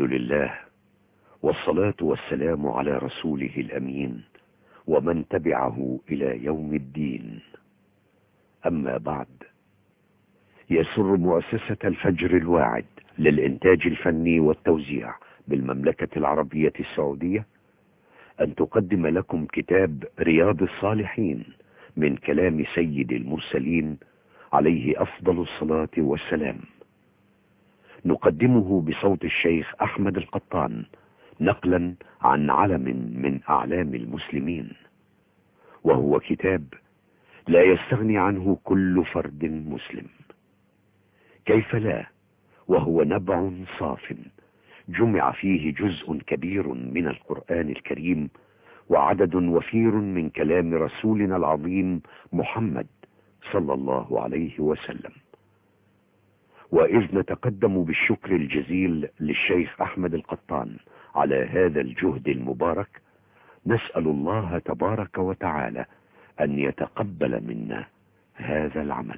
لله، والصلاة والسلام على رسوله الأمين ومن تبعه إلى يوم الدين. أما بعد، يسر مؤسسة الفجر الواعد للإنتاج الفني والتوزيع بالمملكة العربية السعودية أن تقدم لكم كتاب رياض الصالحين من كلام سيد المرسلين عليه أفضل الصلاة والسلام. نقدمه بصوت الشيخ أحمد القطان نقلا عن علم من أعلام المسلمين، وهو كتاب لا يستغني عنه كل فرد مسلم. كيف لا، وهو نبع صاف جمع فيه جزء كبير من القرآن الكريم وعدد وفير من كلام رسولنا العظيم محمد صلى الله عليه وسلم. وإذ نتقدم بالشكر الجزيل للشيخ أحمد القطان على هذا الجهد المبارك، نسأل الله تبارك وتعالى أن يتقبل منا هذا العمل.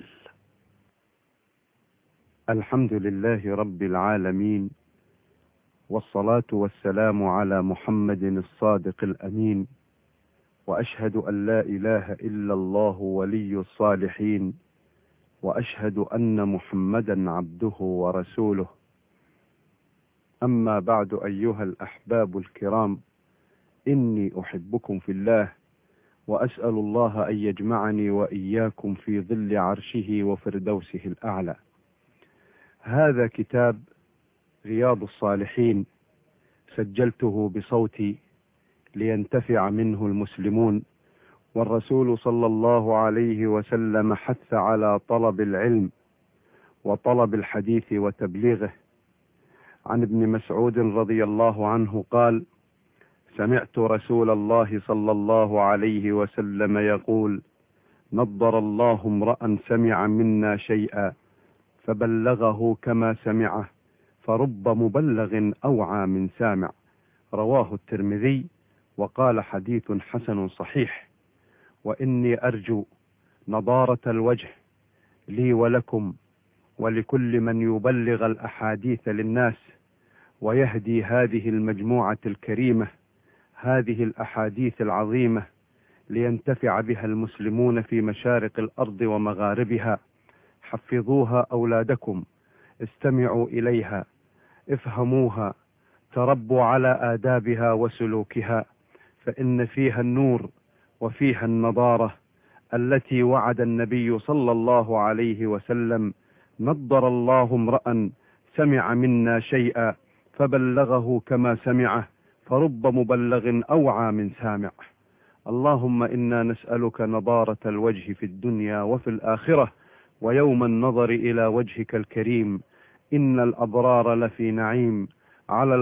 الحمد لله رب العالمين، والصلاة والسلام على محمد الصادق الأمين، وأشهد أن لا إله إلا الله ولي الصالحين، وأشهد أن محمدا عبده ورسوله. أما بعد، أيها الأحباب الكرام، إني أحبكم في الله، وأسأل الله أن يجمعني وإياكم في ظل عرشه وفردوسه الأعلى. هذا كتاب رياض الصالحين سجلته بصوتي لينتفع منه المسلمون، والرسول صلى الله عليه وسلم حث على طلب العلم وطلب الحديث وتبليغه. عن ابن مسعود رضي الله عنه قال: سمعت رسول الله صلى الله عليه وسلم يقول: نضر الله امرأ سمع منا شيئا فبلغه كما سمعه، فرب مبلغ أوعى من سامع. رواه الترمذي، وقال حديث حسن صحيح. وإني أرجو نضارة الوجه لي ولكم ولكل من يبلغ الأحاديث للناس ويهدي هذه المجموعة الكريمة، هذه الأحاديث العظيمة، لينتفع بها المسلمون في مشارق الأرض ومغاربها. حفظوها أولادكم، استمعوا إليها، افهموها، تربوا على آدابها وسلوكها، فإن فيها النور وفيها النضارة التي وعد النبي صلى الله عليه وسلم: نضر الله امرأ سمع منا شيئا فبلغه كما سمعه، فرب مبلغ أوعى من سامع. اللهم إنا نسألك نضارة الوجه في الدنيا وفي الآخرة ويوم النظر إلى وجهك الكريم. إن الأبرار لفي نعيم على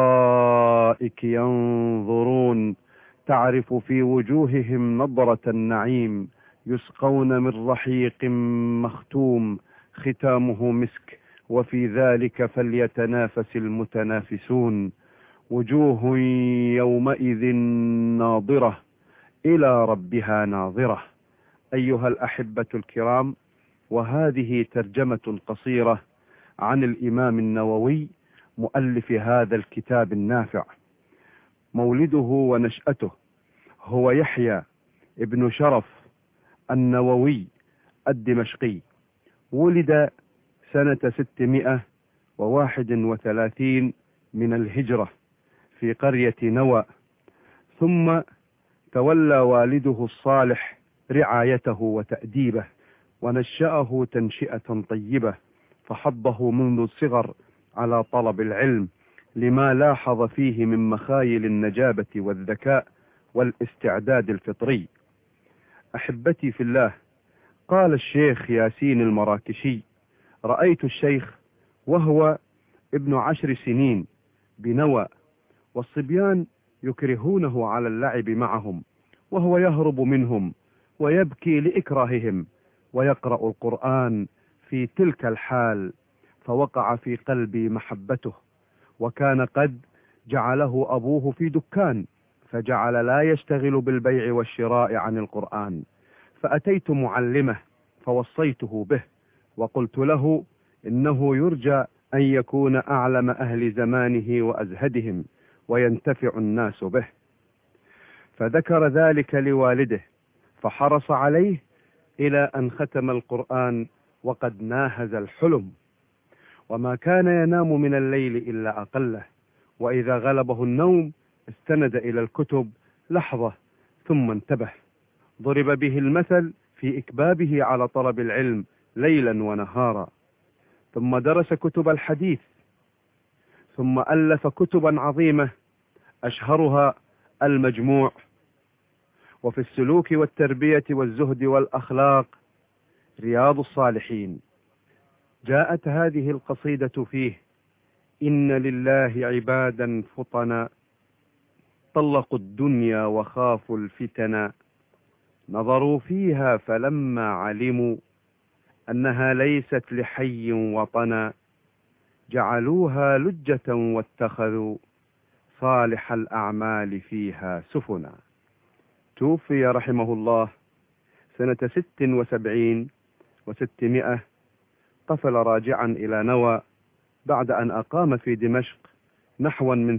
الأرائك ينظرون، تعرف في وجوههم نضرة النعيم، يسقون من رحيق مختوم ختامه مسك، وفي ذلك فليتنافس المتنافسون. وجوه يومئذ ناظرة إلى ربها ناظرة. أيها الأحبة الكرام، وهذه ترجمة قصيرة عن الإمام النووي مؤلف هذا الكتاب النافع. مولده ونشأته هو يحيى ابن شرف النووي الدمشقي. ولد سنة 631 من الهجرة في قرية نوى، ثم تولى والده الصالح رعايته وتأديبه، ونشأه تنشئة طيبة، فحضه منذ الصغر على طلب العلم لما لاحظ فيه من مخايل النجابة والذكاء والاستعداد الفطري. أحبتي في الله، قال الشيخ ياسين المراكشي: رأيت الشيخ وهو ابن 10 سنين بنوى، والصبيان يكرهونه على اللعب معهم، وهو يهرب منهم ويبكي لإكراههم، ويقرأ القرآن في تلك الحال، فوقع في قلبي محبته. وكان قد جعله أبوه في دكان، فجعل لا يشتغل بالبيع والشراء عن القرآن. فأتيت معلمه فوصيته به، وقلت له: إنه يرجى أن يكون أعلم أهل زمانه وأزهدهم وينتفع الناس به، فذكر ذلك لوالده فحرص عليه إلى أن ختم القرآن وقد ناهز الحلم، وما كان ينام من الليل إلا أقله، وإذا غلبه النوم استند إلى الكتب لحظة ثم انتبه. ضرب به المثل في إكبابه على طلب العلم ليلا ونهارا، ثم درس كتب الحديث، ثم ألف كتبا عظيمة أشهرها المجموع، وفي السلوك والتربية والزهد والأخلاق رياض الصالحين. جاءت هذه القصيدة فيه: إن لله عبادا فطنا طلقوا الدنيا وخافوا الفتنا، نظروا فيها فلما علموا أنها ليست لحي وطنا، جعلوها لجة واتخذوا صالح الأعمال فيها سفنا. توفي رحمه الله سنة 76 و600، قفل راجعا إلى نوى بعد أن أقام في دمشق نحوا من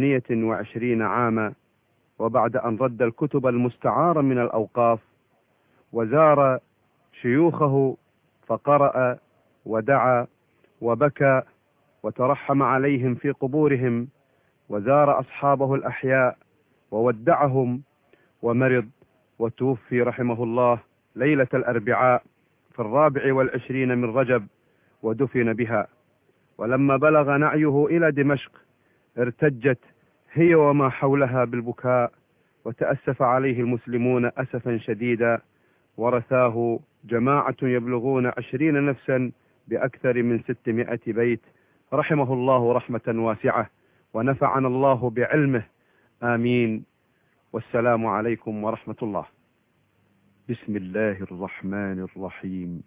28 عاما، وبعد أن رد الكتب المستعارة من الأوقاف، وزار شيوخه فقرأ ودعا وبكى وترحم عليهم في قبورهم، وزار أصحابه الأحياء وودعهم ومرض، وتوفي رحمه الله ليلة الأربعاء في 24 من رجب ودفن بها. ولما بلغ نعيه إلى دمشق ارتجت هي وما حولها بالبكاء، وتأسف عليه المسلمون أسفا شديدا، ورثاه جماعة يبلغون 20 نفسا بأكثر من 600 بيت، رحمه الله رحمة واسعة، ونفعنا الله بعلمه، آمين. والسلام عليكم ورحمة الله. بسم الله الرحمن الرحيم.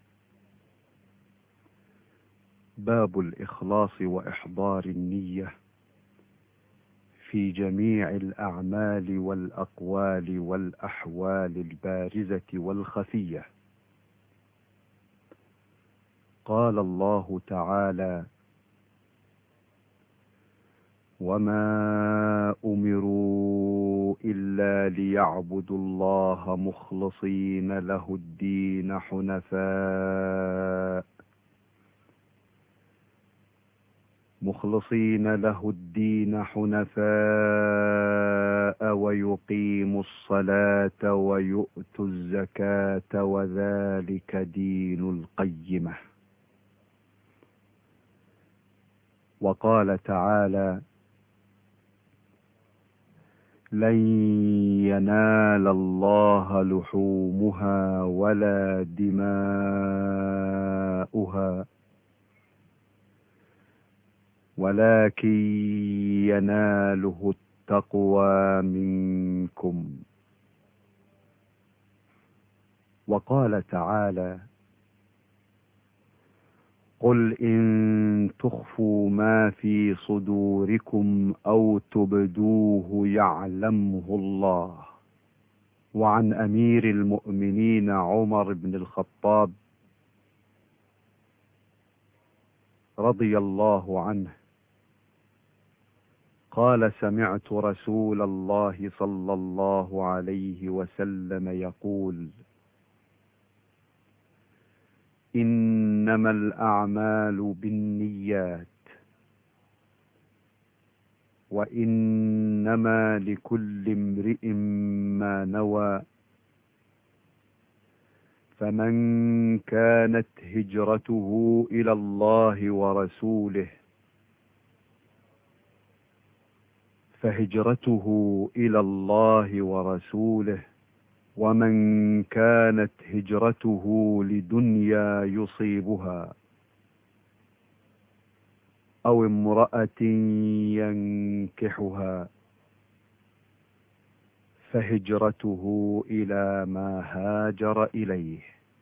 باب الإخلاص وإحضار النية في جميع الأعمال والأقوال والأحوال البارزة والخفية. قال الله تعالى: وما أمروا إلا ليعبدوا الله مخلصين له الدين حنفاء ويقيموا الصلاة ويؤتوا الزكاة وذلك دين القيمة. وقال تعالى: لن ينال الله لحومها ولا دماؤها ولكن يناله التقوى منكم. وقال تعالى: قل إن تخفوا ما في صدوركم أو تبدوه يعلمه الله. وعن أمير المؤمنين عمر بن الخطاب رضي الله عنه قال: سمعت رسول الله صلى الله عليه وسلم يقول: إنما الأعمال بالنيات وإنما لكل امرئ ما نوى، فمن كانت هجرته إلى الله ورسوله فهجرته إلى الله ورسوله، ومن كانت هجرته لدنيا يصيبها أو امرأة ينكحها فهجرته إلى ما هاجر إليه.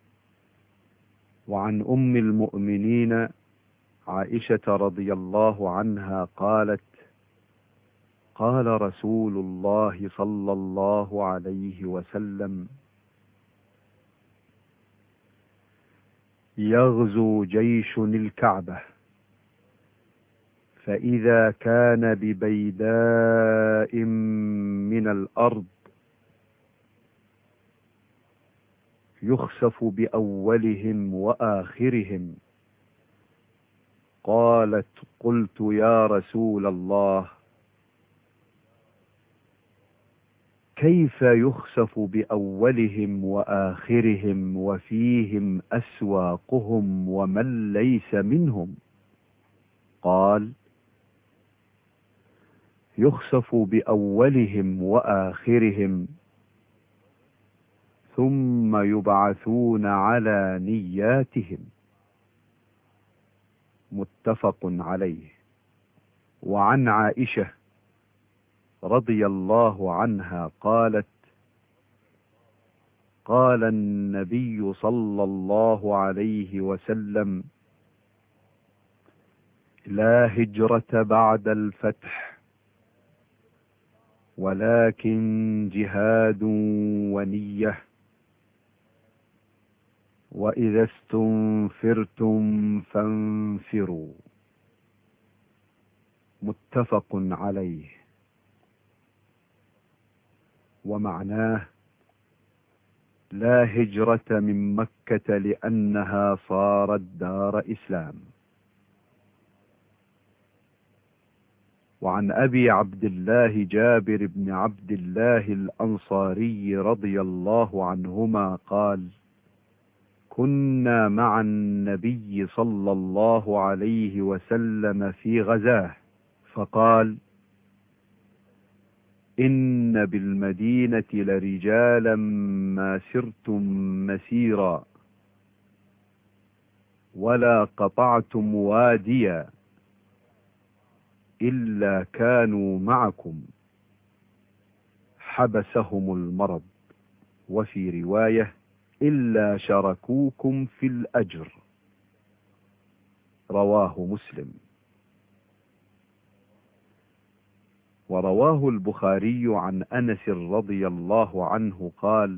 وعن أم المؤمنين عائشة رضي الله عنها قالت: قال رسول الله صلى الله عليه وسلم: يغزو جيش الكعبة فإذا كان ببيداء من الأرض يخسف بأولهم وآخرهم. قالت: قلت يا رسول الله، كيف يخسف بأولهم وآخرهم وفيهم أسواقهم ومن ليس منهم؟ قال: يخسف بأولهم وآخرهم ثم يبعثون على نياتهم. متفق عليه. وعن عائشة رضي الله عنها قالت: قال النبي صلى الله عليه وسلم: لا هجرة بعد الفتح، ولكن جهاد ونية، وإذا استنفرتم فانفروا. متفق عليه. ومعناه: لا هجرة من مكة لأنها صارت دار إسلام. وعن أبي عبد الله جابر بن عبد الله الأنصاري رضي الله عنهما قال: كنا مع النبي صلى الله عليه وسلم في غزاه، فقال: إن بالمدينة لرجالا ما سرتم مسيرا ولا قطعتم واديا إلا كانوا معكم، حبسهم المرض، وفي رواية: إلا شركوكم في الأجر. رواه مسلم. ورواه البخاري عن أنس رضي الله عنه قال: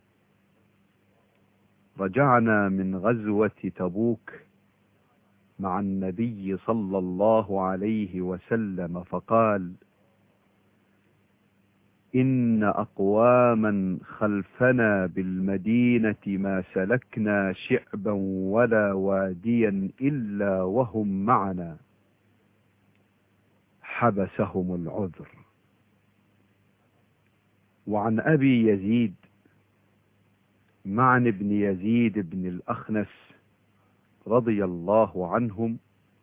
رجعنا من غزوة تبوك مع النبي صلى الله عليه وسلم، فقال: إن أقواما خلفنا بالمدينة ما سلكنا شعبا ولا واديا إلا وهم معنا، حبسهم العذر. وعن أبي يزيد معن بن يزيد بن الأخنس رضي الله عنهم،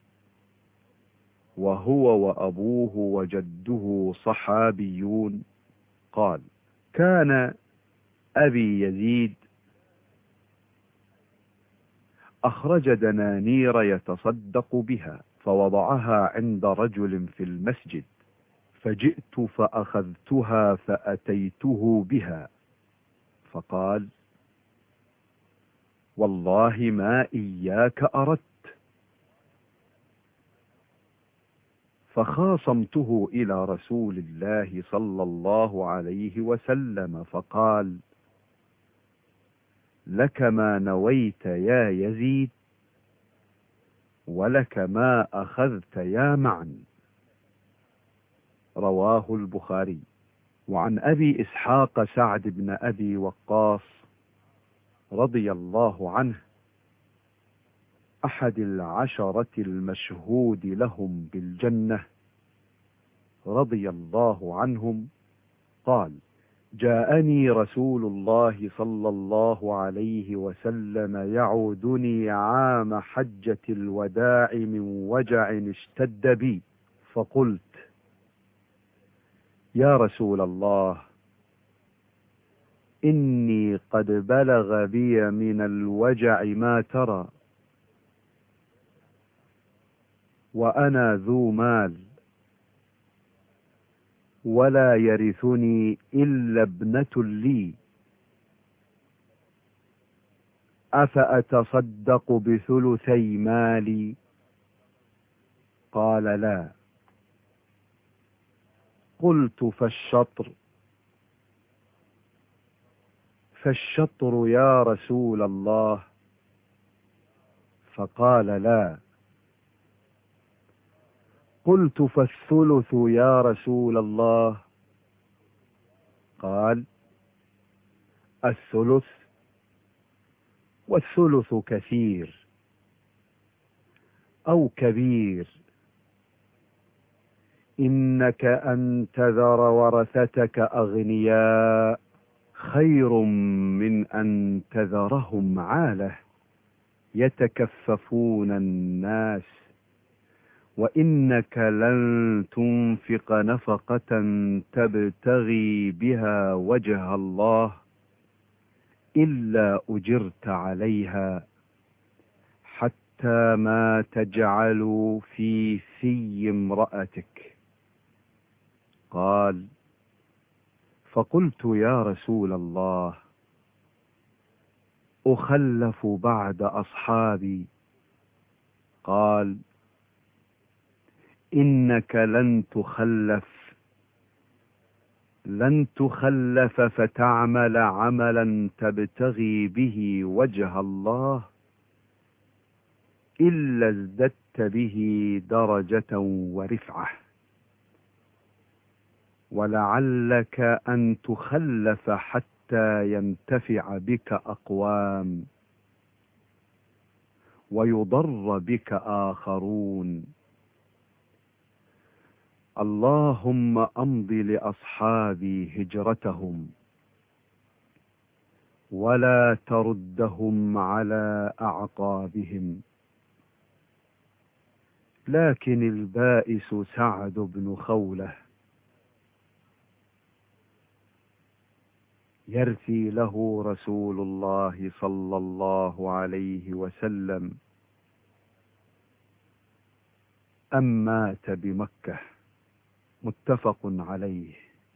وهو وأبوه وجده صحابيون، قال: كان أبي يزيد أخرج دنانير يتصدق بها، فوضعها عند رجل في المسجد، فجئت فأخذتها فأتيته بها، فقال: والله ما إياك أردت. فخاصمته إلى رسول الله صلى الله عليه وسلم، فقال: لك ما نويت يا يزيد، ولك ما أخذت يا معن. رواه البخاري. وعن أبي إسحاق سعد بن أبي وقاص رضي الله عنه، أحد العشرة المشهود لهم بالجنة رضي الله عنهم، قال: جاءني رسول الله صلى الله عليه وسلم يعودني عام حجة الوداع من وجع اشتد بي، فقلت: يا رسول الله، إني قد بلغ بي من الوجع ما ترى، وأنا ذو مال، ولا يرثني إلا ابنة لي، أفأتصدق بثلثي مالي؟ قال: لا. قلت: فالشطر؟ فالشطر يا رسول الله؟ فقال: لا. قلت فالثلث يا رسول الله؟ قال الثلث، والثلث كثير أو كبير. إنك أن تذر ورثتك أغنياء خير من أن تذرهم عالة يتكففون الناس. وإنك لن تنفق نفقة تبتغي بها وجه الله إلا أجرت عليها، حتى ما تجعل في امرأتك. قال فقلت يا رسول الله أخلف بعد أصحابي؟ قال إنك لن تخلف فتعمل عملا تبتغي به وجه الله إلا ازددت به درجة ورفعة، ولعلك أن تخلف حتى ينتفع بك أقوام ويضر بك آخرون. اللهم أمض لأصحابي هجرتهم ولا تردهم على أعقابهم. لكن البائس سعد بن خولة يرثي له رسول الله صلى الله عليه وسلم أم مات بمكة. متفق عليه.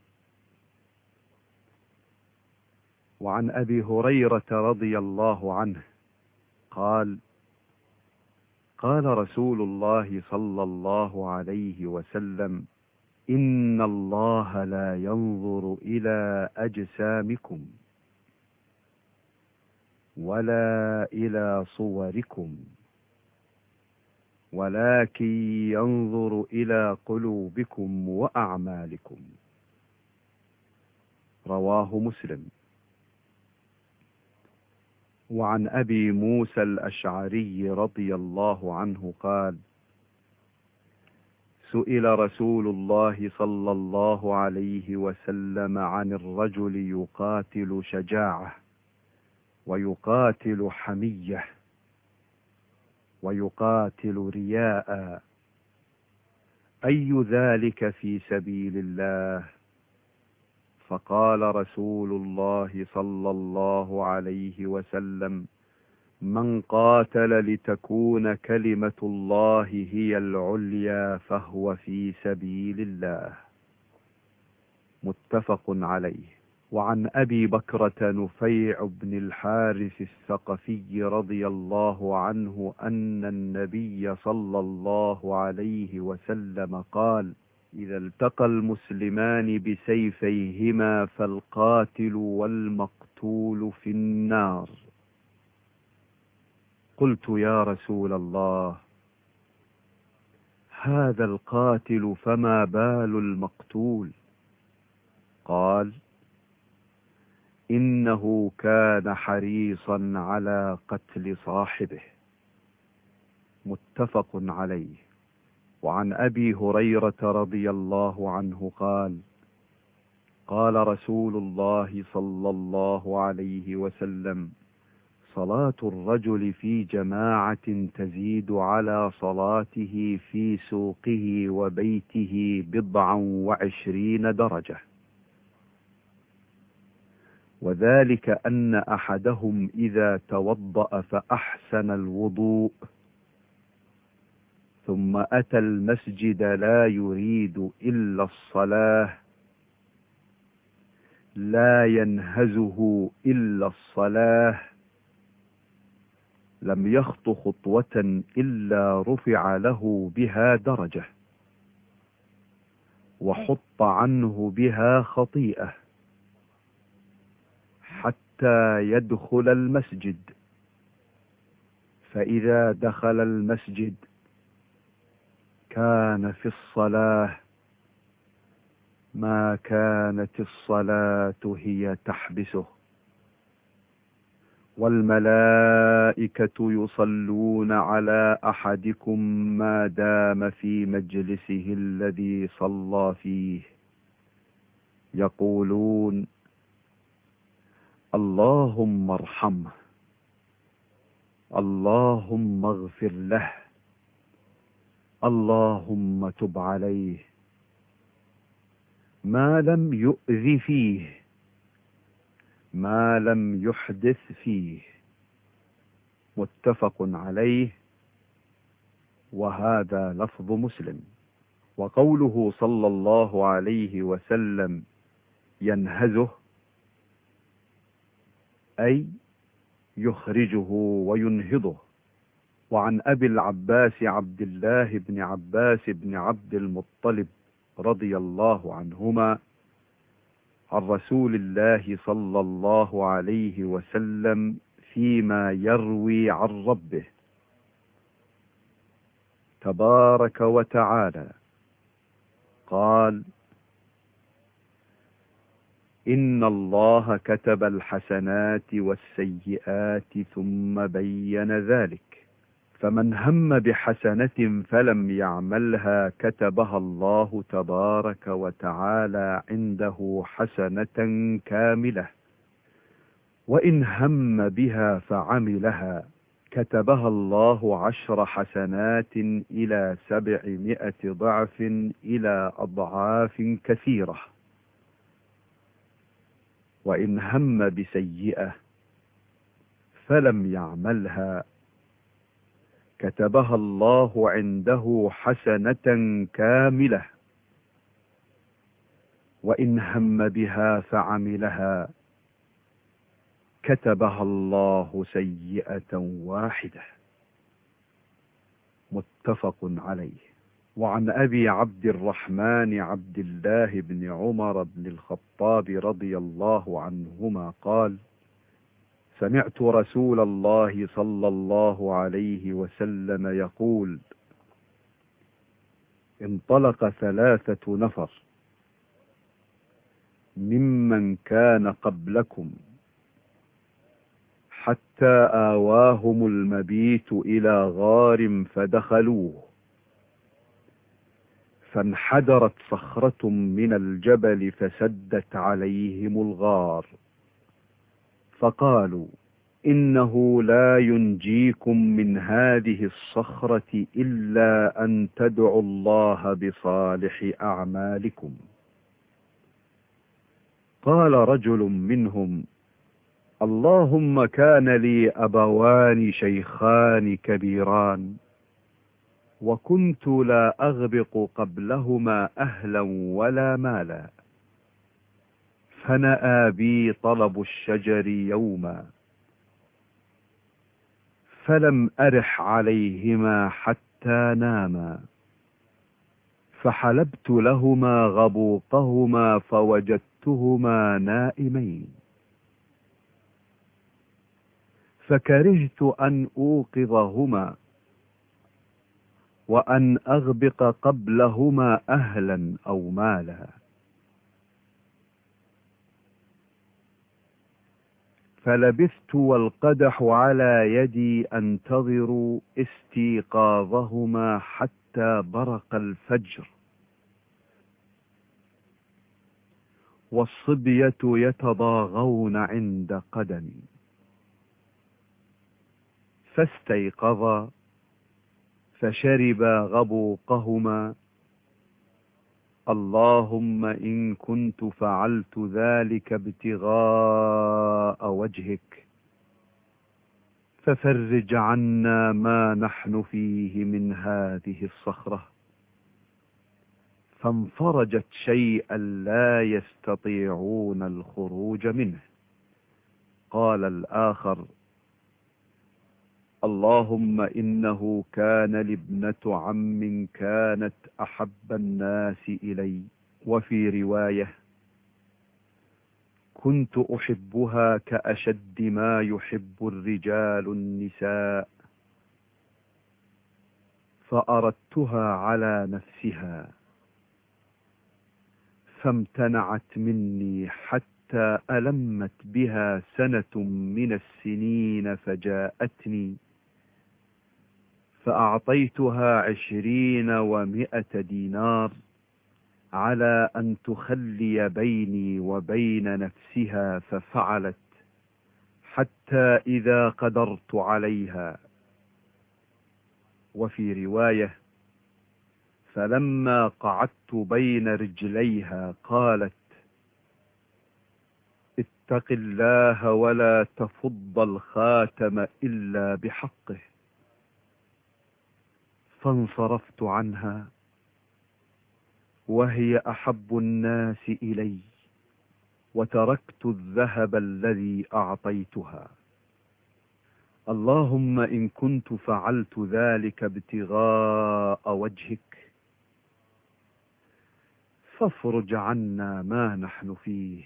وعن أبي هريرة رضي الله عنه قال قال رسول الله صلى الله عليه وسلم إن الله لا ينظر إلى أجسامكم ولا إلى صوركم، ولكن ينظر إلى قلوبكم وأعمالكم. رواه مسلم. وعن أبي موسى الأشعري رضي الله عنه قال سئل رسول الله صلى الله عليه وسلم عن الرجل يقاتل شجاعة ويقاتل حمية ويقاتل رياء، أي ذلك في سبيل الله؟ فقال رسول الله صلى الله عليه وسلم من قاتل لتكون كلمة الله هي العليا فهو في سبيل الله. متفق عليه. وعن أبي بكرة نفيع بن الحارث الثقفي رضي الله عنه أن النبي صلى الله عليه وسلم قال إذا التقى المسلمان بسيفيهما فالقاتل والمقتول في النار. قلت يا رسول الله هذا القاتل فما بال المقتول؟ قال إنه كان حريصا على قتل صاحبه. متفق عليه. وعن أبي هريرة رضي الله عنه قال قال رسول الله صلى الله عليه وسلم صلاة الرجل في جماعة تزيد على صلاته في سوقه وبيته 27 درجة، وذلك أن أحدهم إذا توضأ فأحسن الوضوء ثم أتى المسجد لا يريد إلا الصلاة لا ينهزه إلا الصلاة لم يخط خطوة إلا رفع له بها درجة وحط عنه بها خطيئة حتى يدخل المسجد. فإذا دخل المسجد كان في الصلاة ما كانت الصلاة هي تحبسه، والملائكة يصلون على أحدكم ما دام في مجلسه الذي صلى فيه، يقولون: اللهم ارحمه، اللهم اغفر له، اللهم تب عليه، ما لم يؤذ فيه، ما لم يحدث فيه. متفق عليه، وهذا لفظ مسلم. وقوله صلى الله عليه وسلم ينهزه، أي يخرجه وينهضه. وعن أبي العباس عبد الله بن عباس بن عبد المطلب رضي الله عنهما عن رسول الله صلى الله عليه وسلم فيما يروي عن ربه تبارك وتعالى قال: إن الله كتب الحسنات والسيئات ثم بين ذلك، فمن هم بحسنة فلم يعملها كتبها الله تبارك وتعالى عنده حسنة كاملة، وإن هم بها فعملها كتبها الله 10 حسنات إلى 700 ضعف إلى أضعاف كثيرة. وإن هم بسيئة فلم يعملها كتبها الله عنده حسنة كاملة، وإن هم بها فعملها كتبها الله سيئة واحدة. متفق عليه. وعن أبي عبد الرحمن عبد الله بن عمر بن الخطاب رضي الله عنهما قال: سمعت رسول الله صلى الله عليه وسلم يقول: انطلق 3 نفر ممن كان قبلكم حتى آواهم المبيت إلى غار فدخلوه، فانحدرت صخرة من الجبل فسدت عليهم الغار، فقالوا: إنه لا ينجيكم من هذه الصخرة إلا أن تدعوا الله بصالح أعمالكم. قال رجل منهم: اللهم كان لي أبوان شيخان كبيران، وكنت لا أغبق قبلهما أهلا ولا مالا، فنأى بي طلب الشجر يوما، فلم أرح عليهما حتى ناما، فحلبت لهما غبوقهما فوجدتهما نائمين، فكرهت أن أوقظهما وأن أغبق قبلهما أهلا أو مالا، فلبثت والقدح على يدي أنتظر استيقاظهما حتى برق الفجر، والصبية يتضاغون عند قدمي، فاستيقظا فشربا غبوقهما. اللهم إن كنت فعلت ذلك ابتغاء وجهك ففرج عنا ما نحن فيه من هذه الصخرة، فانفرجت شيئا لا يستطيعون الخروج منه. قال الآخر: اللهم إنه كان لي ابنة عم كانت أحب الناس إلي، وفي رواية: كنت أحبها كأشد ما يحب الرجال النساء، فأردتها على نفسها فامتنعت مني حتى ألمت بها سنة من السنين فجاءتني فأعطيتها 20 و100 دينار على أن تخلي بيني وبين نفسها، ففعلت حتى إذا قدرت عليها. وفي رواية: فلما قعدت بين رجليها قالت: اتق الله ولا تفض الخاتم إلا بحقه. فانصرفت عنها وهي أحب الناس إلي، وتركت الذهب الذي أعطيتها. اللهم إن كنت فعلت ذلك ابتغاء وجهك فافرج عنا ما نحن فيه.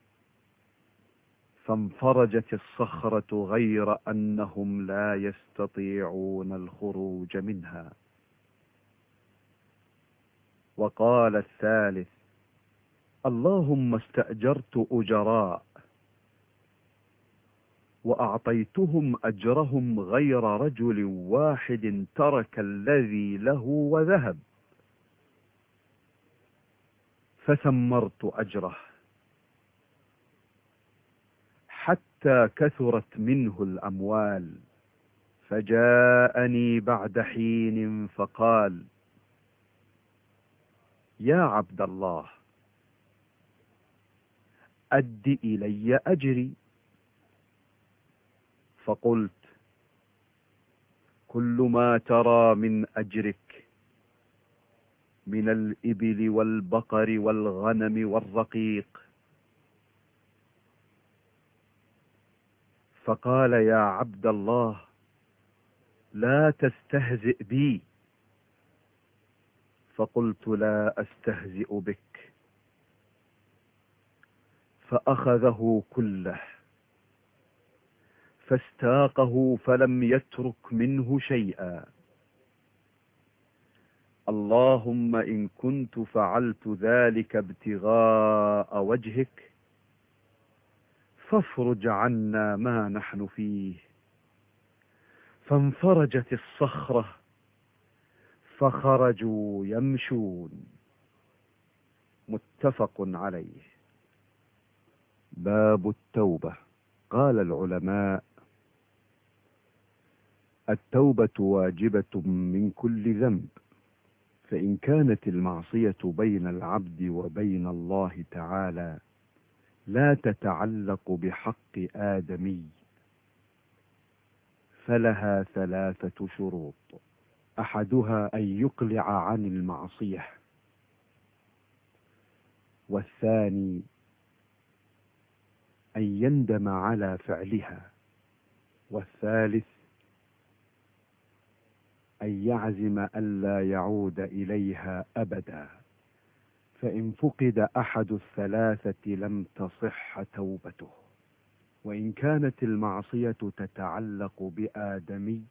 فانفرجت الصخرة غير أنهم لا يستطيعون الخروج منها. وقال الثالث: اللهم استأجرت أجراء وأعطيتهم أجرهم غير رجل واحد ترك الذي له وذهب، فثمرت أجره حتى كثرت منه الأموال. فجاءني بعد حين فقال: يا عبد الله، أد إلي أجري. فقلت: كل ما ترى من أجرك من الإبل والبقر والغنم والرقيق. فقال: يا عبد الله، لا تستهزئ بي. فقلت: لا أستهزئ بك. فأخذه كله فاستاقه فلم يترك منه شيئا. اللهم إن كنت فعلت ذلك ابتغاء وجهك فافرج عنا ما نحن فيه. فانفرجت الصخرة فخرجوا يمشون. متفق عليه. باب التوبة. قال العلماء: التوبة واجبة من كل ذنب، فإن كانت المعصية بين العبد وبين الله تعالى لا تتعلق بحق آدمي فلها 3 شروط: أحدها أن يقلع عن المعصية، والثاني أن يندم على فعلها، والثالث أن يعزم ألا يعود إليها أبدا. فإن فقد أحد ال3 لم تصح توبته. وإن كانت المعصية تتعلق بآدمي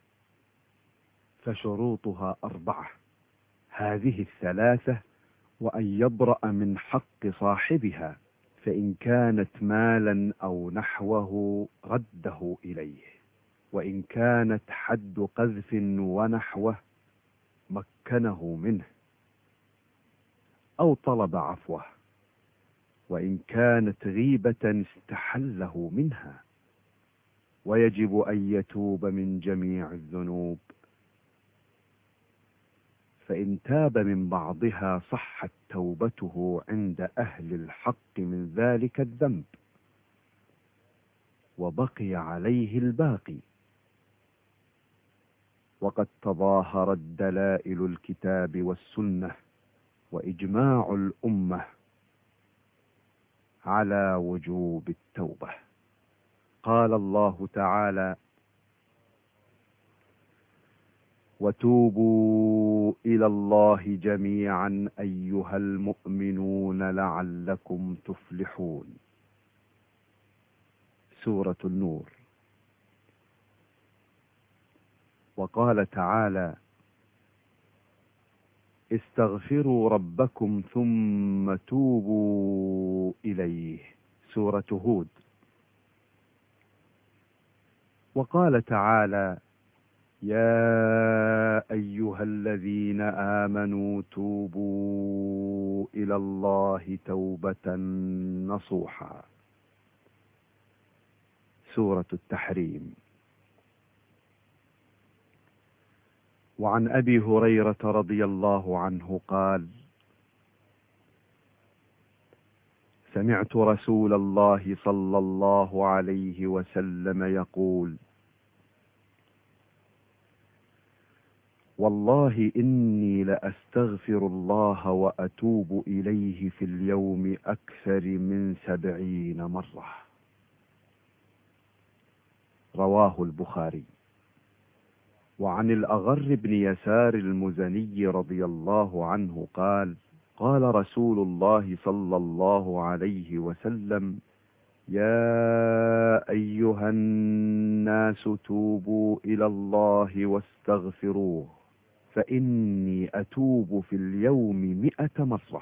فشروطها 4: هذه ال3: وأن يبرأ من حق صاحبها، فإن كانت مالا أو نحوه رده إليه، وإن كانت حد قذف ونحوه مكنه منه أو طلب عفوه، وإن كانت غيبة استحله منها. ويجب أن يتوب من جميع الذنوب، فإن تاب من بعضها صحت توبته عند أهل الحق من ذلك الذنب، وبقي عليه الباقي. وقد تظاهرت دلائل الكتاب والسنة وإجماع الأمة على وجوب التوبة. قال الله تعالى: وتوبوا إلى الله جميعا أيها المؤمنون لعلكم تفلحون. سورة النور. وقال تعالى: استغفروا ربكم ثم توبوا إليه. سورة هود. وقال تعالى: يا أيها الذين آمنوا توبوا إلى الله توبة نصوحا. سورة التحريم. وعن أبي هريرة رضي الله عنه قال: سمعت رسول الله صلى الله عليه وسلم يقول: والله إني لأستغفر الله وأتوب إليه في اليوم أكثر من 70 مرة. رواه البخاري. وعن الأغر بن يسار المزني رضي الله عنه قال: قال رسول الله صلى الله عليه وسلم: يا أيها الناس توبوا إلى الله واستغفروه فإني أتوب في اليوم 100 مرة.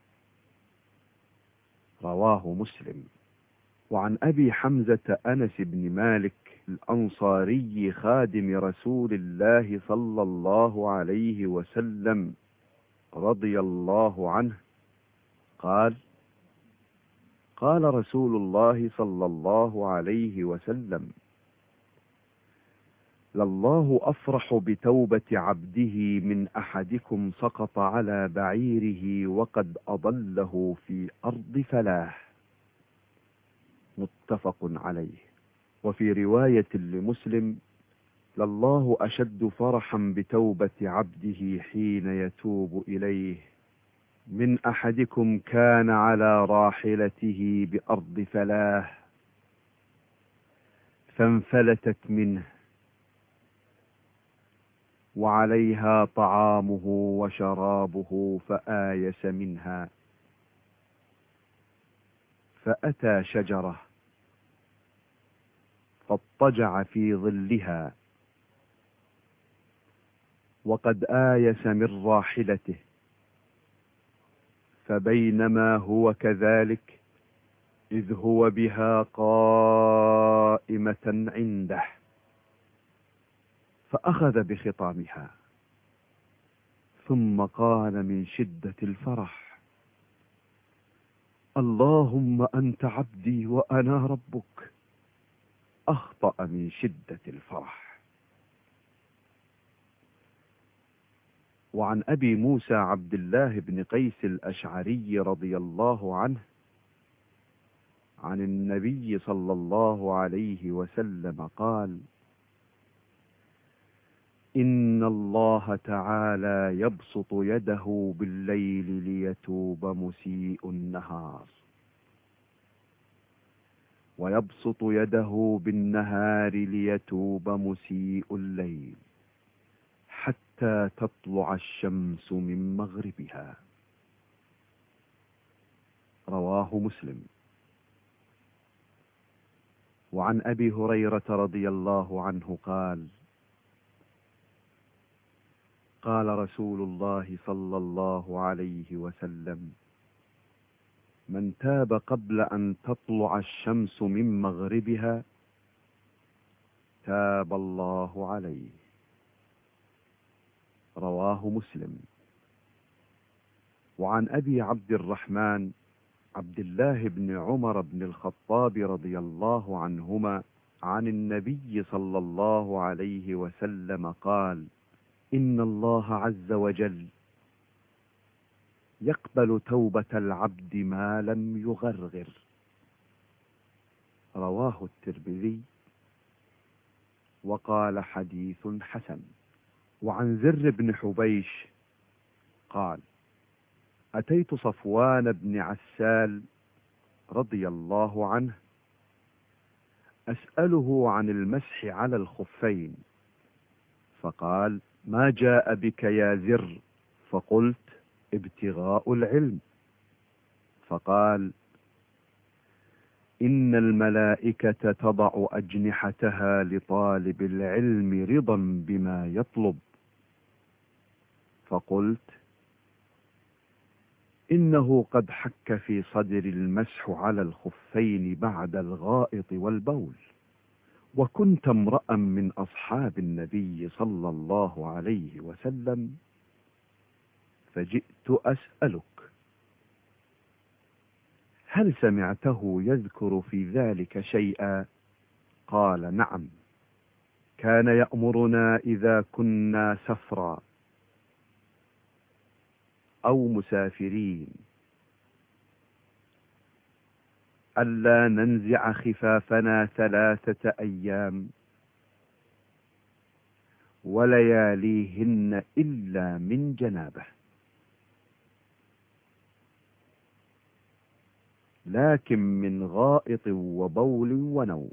رواه مسلم. وعن أبي حمزة أنس بن مالك الأنصاري خادم رسول الله صلى الله عليه وسلم رضي الله عنه قال: قال رسول الله صلى الله عليه وسلم: لله أفرح بتوبة عبده من أحدكم سقط على بعيره وقد أضله في أرض فلاه. متفق عليه. وفي رواية لمسلم: لله أشد فرحا بتوبة عبده حين يتوب إليه من أحدكم كان على راحلته بأرض فلاه فانفلتت منه وعليها طعامه وشرابه فآيس منها، فأتى شجرة فاضطجع في ظلها وقد آيس من راحلته، فبينما هو كذلك إذ هو بها قائمة عنده، فأخذ بخطامها ثم قال من شدة الفرح: اللهم أنت عبدي وأنا ربك. أخطأ من شدة الفرح. وعن أبي موسى عبد الله بن قيس الأشعري رضي الله عنه عن النبي صلى الله عليه وسلم قال: إن الله تعالى يبسط يده بالليل ليتوب مسيء النهار، ويبسط يده بالنهار ليتوب مسيء الليل، حتى تطلع الشمس من مغربها. رواه مسلم. وعن أبي هريرة رضي الله عنه قال: قال رسول الله صلى الله عليه وسلم: من تاب قبل أن تطلع الشمس من مغربها تاب الله عليه. رواه مسلم. وعن أبي عبد الرحمن عبد الله بن عمر بن الخطاب رضي الله عنهما عن النبي صلى الله عليه وسلم قال: إن الله عز وجل يقبل توبة العبد ما لم يغرغر. رواه الترمذي وقال حديث حسن. وعن زر بن حبيش قال: أتيت صفوان بن عسال رضي الله عنه أسأله عن المسح على الخفين، فقال: ما جاء بك يا زر؟ فقلت: ابتغاء العلم. فقال: إن الملائكة تضع أجنحتها لطالب العلم رضا بما يطلب. فقلت: إنه قد حك في صدر المسح على الخفين بعد الغائط والبول، وكنت امرأ من أصحاب النبي صلى الله عليه وسلم، فجئت أسألك هل سمعته يذكر في ذلك شيئا؟ قال نعم، كان يأمرنا إذا كنا سفرا أو مسافرين ألا ننزع خفافنا 3 أيام ولياليهن إلا من جنابه، لكن من غائط وبول ونوم.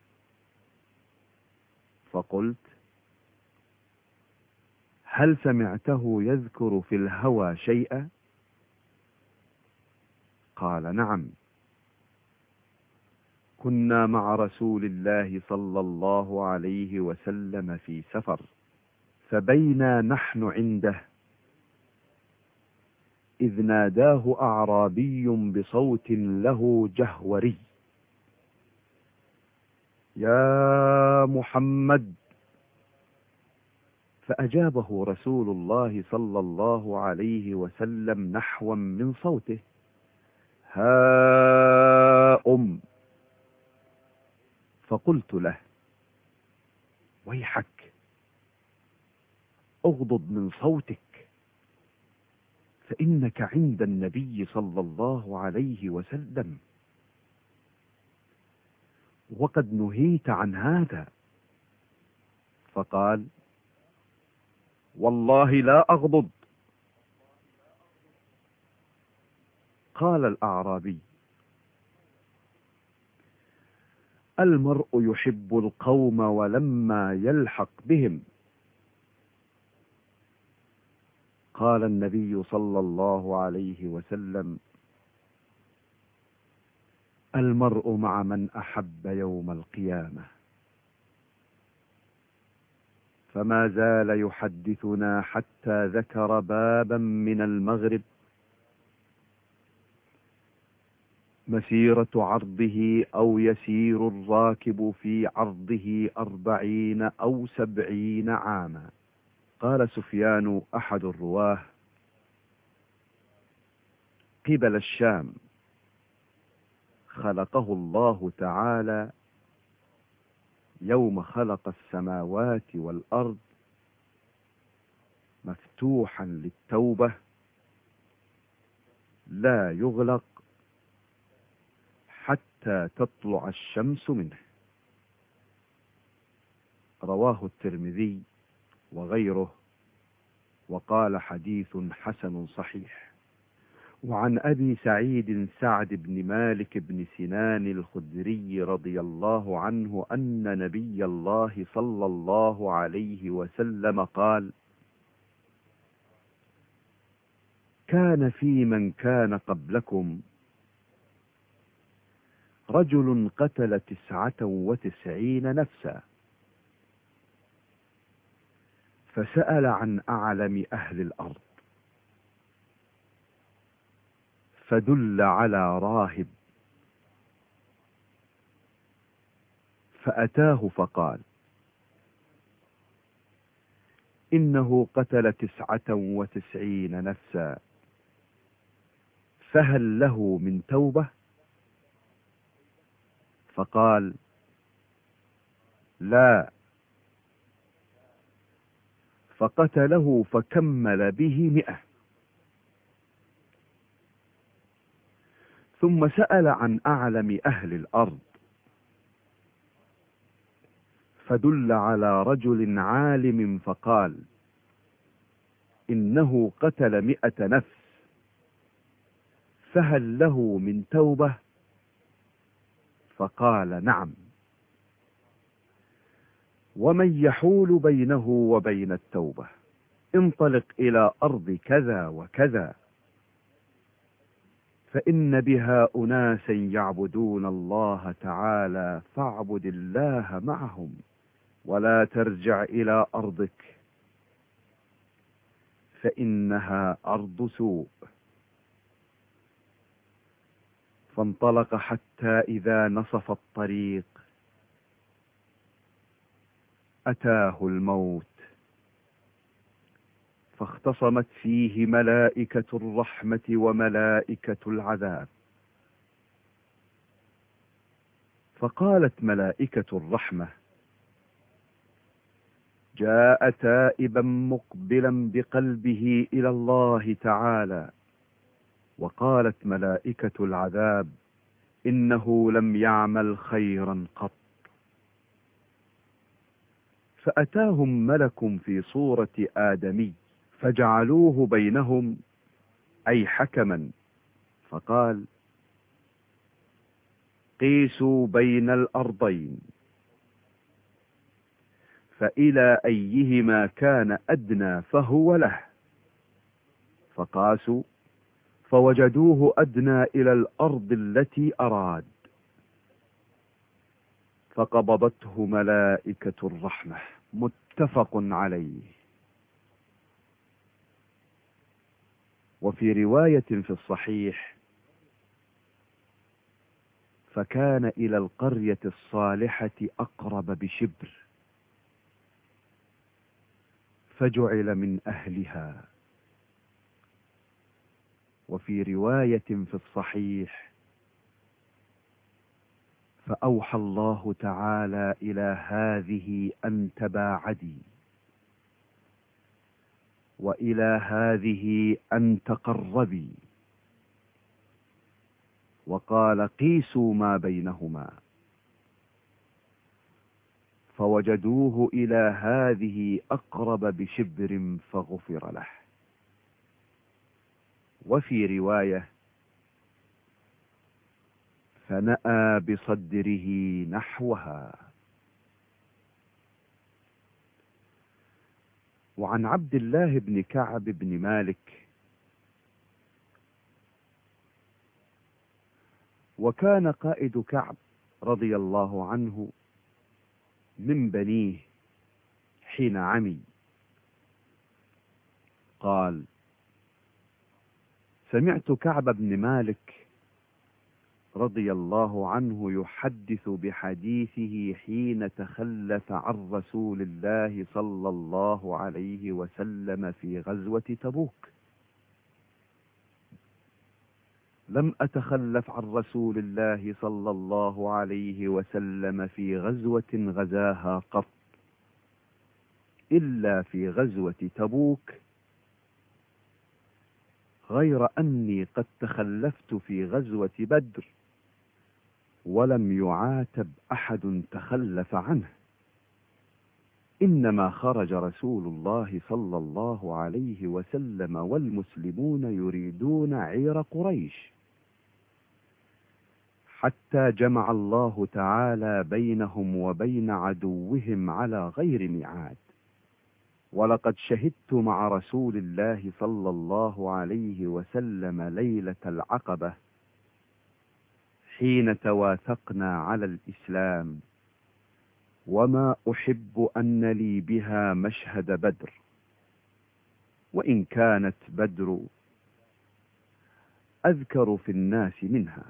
فقلت هل سمعته يذكر في الهوى شيئا؟ قال نعم، كنا مع رسول الله صلى الله عليه وسلم في سفر، فبينا نحن عنده إذ ناداه أعرابي بصوت له جهوري: يا محمد! فأجابه رسول الله صلى الله عليه وسلم نحوا من صوته: ها فقلت له: ويحك، اغضض من صوتك، فإنك عند النبي صلى الله عليه وسلم، وقد نهيت عن هذا. فقال: والله لا أغضض. قال الأعرابي: المرء يحب القوم ولما يلحق بهم. قال النبي صلى الله عليه وسلم: المرء مع من أحب يوم القيامة. فما زال يحدثنا حتى ذكر بابا من المغرب مسيرة عرضه أو يسير الراكب في عرضه 40 أو 70 عاما. قال سفيان أحد الرواه: قبل الشام خلقه الله تعالى يوم خلق السماوات والأرض مفتوحا للتوبة لا يغلق حتى تطلع الشمس منه. رواه الترمذي وغيره، وقال حديث حسن صحيح. وعن أبي سعيد سعد بن مالك بن سنان الخدري رضي الله عنه أن نبي الله صلى الله عليه وسلم قال: كان في من كان قبلكم رجل قتل 99 نفسا، فسأل عن أعلم أهل الأرض، فدل على راهب، فأتاه فقال: إنه قتل 99 نفسا، فهل له من توبة؟ فقال: لا. فقتله فكمل به 100. ثم سأل عن أعلم أهل الأرض، فدل على رجل عالم، فقال: إنه قتل 100 نفس، فهل له من توبة؟ فقال: نعم. ومن يحول بينه وبين التوبة؟ انطلق إلى أرض كذا وكذا، فإن بها أناسا يعبدون الله تعالى، فاعبد الله معهم، ولا ترجع إلى أرضك، فإنها أرض سوء. فانطلق حتى إذا نصف الطريق أتاه الموت، فاختصمت فيه ملائكة الرحمة وملائكة العذاب. فقالت ملائكة الرحمة: جاء تائبا مقبلا بقلبه إلى الله تعالى. وقالت ملائكة العذاب: إنه لم يعمل خيرا قط. فأتاهم ملك في صورة آدمي فجعلوه بينهم، أي حكما، فقال: قيسوا بين الأرضين، فإلى أيهما كان أدنى فهو له. فقاسوا فوجدوه أدنى إلى الأرض التي أراد، فقبضته ملائكة الرحمة. متفق عليه. وفي رواية في الصحيح: فكان إلى القرية الصالحة أقرب بشبر، فجعل من أهلها. وفي رواية في الصحيح: فأوحى الله تعالى إلى هذه أن تباعدي، وإلى هذه أن تقربي، وقال: قيسوا ما بينهما. فوجدوه إلى هذه أقرب بشبر فغفر له. وفي رواية: فنأى بصدره نحوها. وعن عبد الله بن كعب بن مالك: وكان قائد كعب رضي الله عنه من بنيه حين عمي، قال: سمعت كعب بن مالك رضي الله عنه يحدث بحديثه حين تخلف عن رسول الله صلى الله عليه وسلم في غزوة تبوك: لم أتخلف عن رسول الله صلى الله عليه وسلم في غزوة غزاها قط، إلا في غزوة تبوك، غير أني قد تخلفت في غزوة بدر ولم يعاتب أحد تخلف عنه، إنما خرج رسول الله صلى الله عليه وسلم والمسلمون يريدون عير قريش، حتى جمع الله تعالى بينهم وبين عدوهم على غير ميعاد. ولقد شهدت مع رسول الله صلى الله عليه وسلم ليلة العقبة حين تواثقنا على الإسلام، وما أحب أن لي بها مشهد بدر، وإن كانت بدر أذكر في الناس منها.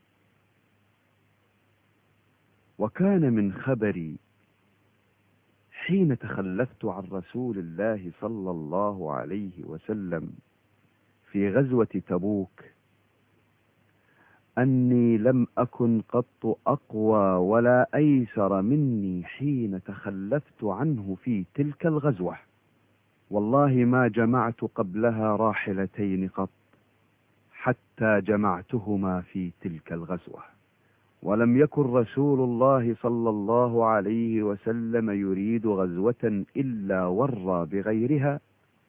وكان من خبري حين تخلفت عن رسول الله صلى الله عليه وسلم في غزوة تبوك أني لم أكن قط أقوى ولا أيسر مني حين تخلفت عنه في تلك الغزوة، والله ما جمعت قبلها راحلتين قط حتى جمعتهما في تلك الغزوة. ولم يكن رسول الله صلى الله عليه وسلم يريد غزوة إلا ورى بغيرها،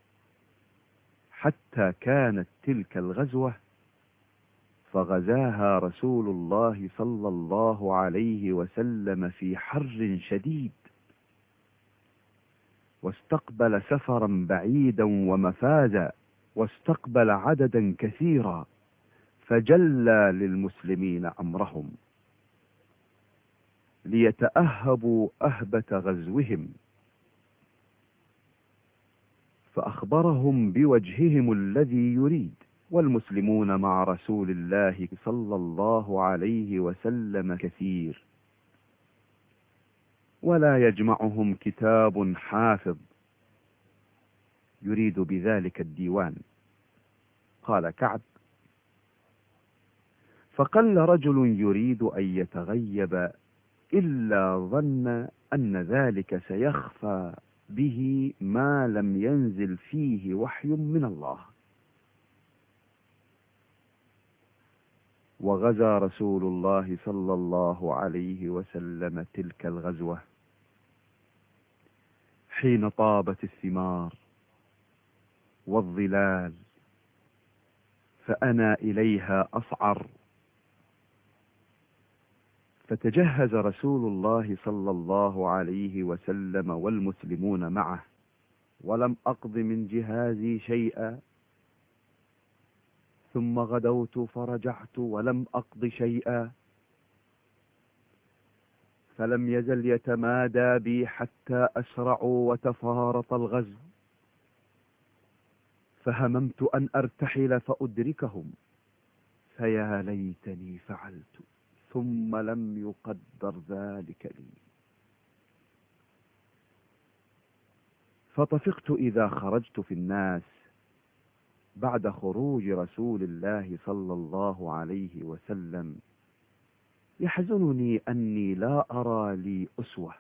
حتى كانت تلك الغزوة فغزاها رسول الله صلى الله عليه وسلم في حر شديد، واستقبل سفرا بعيدا ومفازا، واستقبل عددا كثيرا، فجلى للمسلمين أمرهم ليتأهبوا أهبة غزوهم، فأخبرهم بوجههم الذي يريد، والمسلمون مع رسول الله صلى الله عليه وسلم كثير، ولا يجمعهم كتاب حافظ يريد بذلك الديوان. قال كعب: فقل رجل يريد أن يتغيب إلا ظن أن ذلك سيخفى به ما لم ينزل فيه وحي من الله. وغزا رسول الله صلى الله عليه وسلم تلك الغزوة حين طابت الثمار والظلال، فأنا إليها أصعر. فتجهز رسول الله صلى الله عليه وسلم والمسلمون معه، ولم أقض من جهازي شيئا، ثم غدوت فرجعت ولم أقض شيئا، فلم يزل يتمادى بي حتى أسرعوا وتفارط الغزو، فهممت أن أرتحل فأدركهم، فيا ليتني فعلت، ثم لم يقدر ذلك لي. فطفقت إذا خرجت في الناس بعد خروج رسول الله صلى الله عليه وسلم، يحزنني أني لا أرى لي أسوة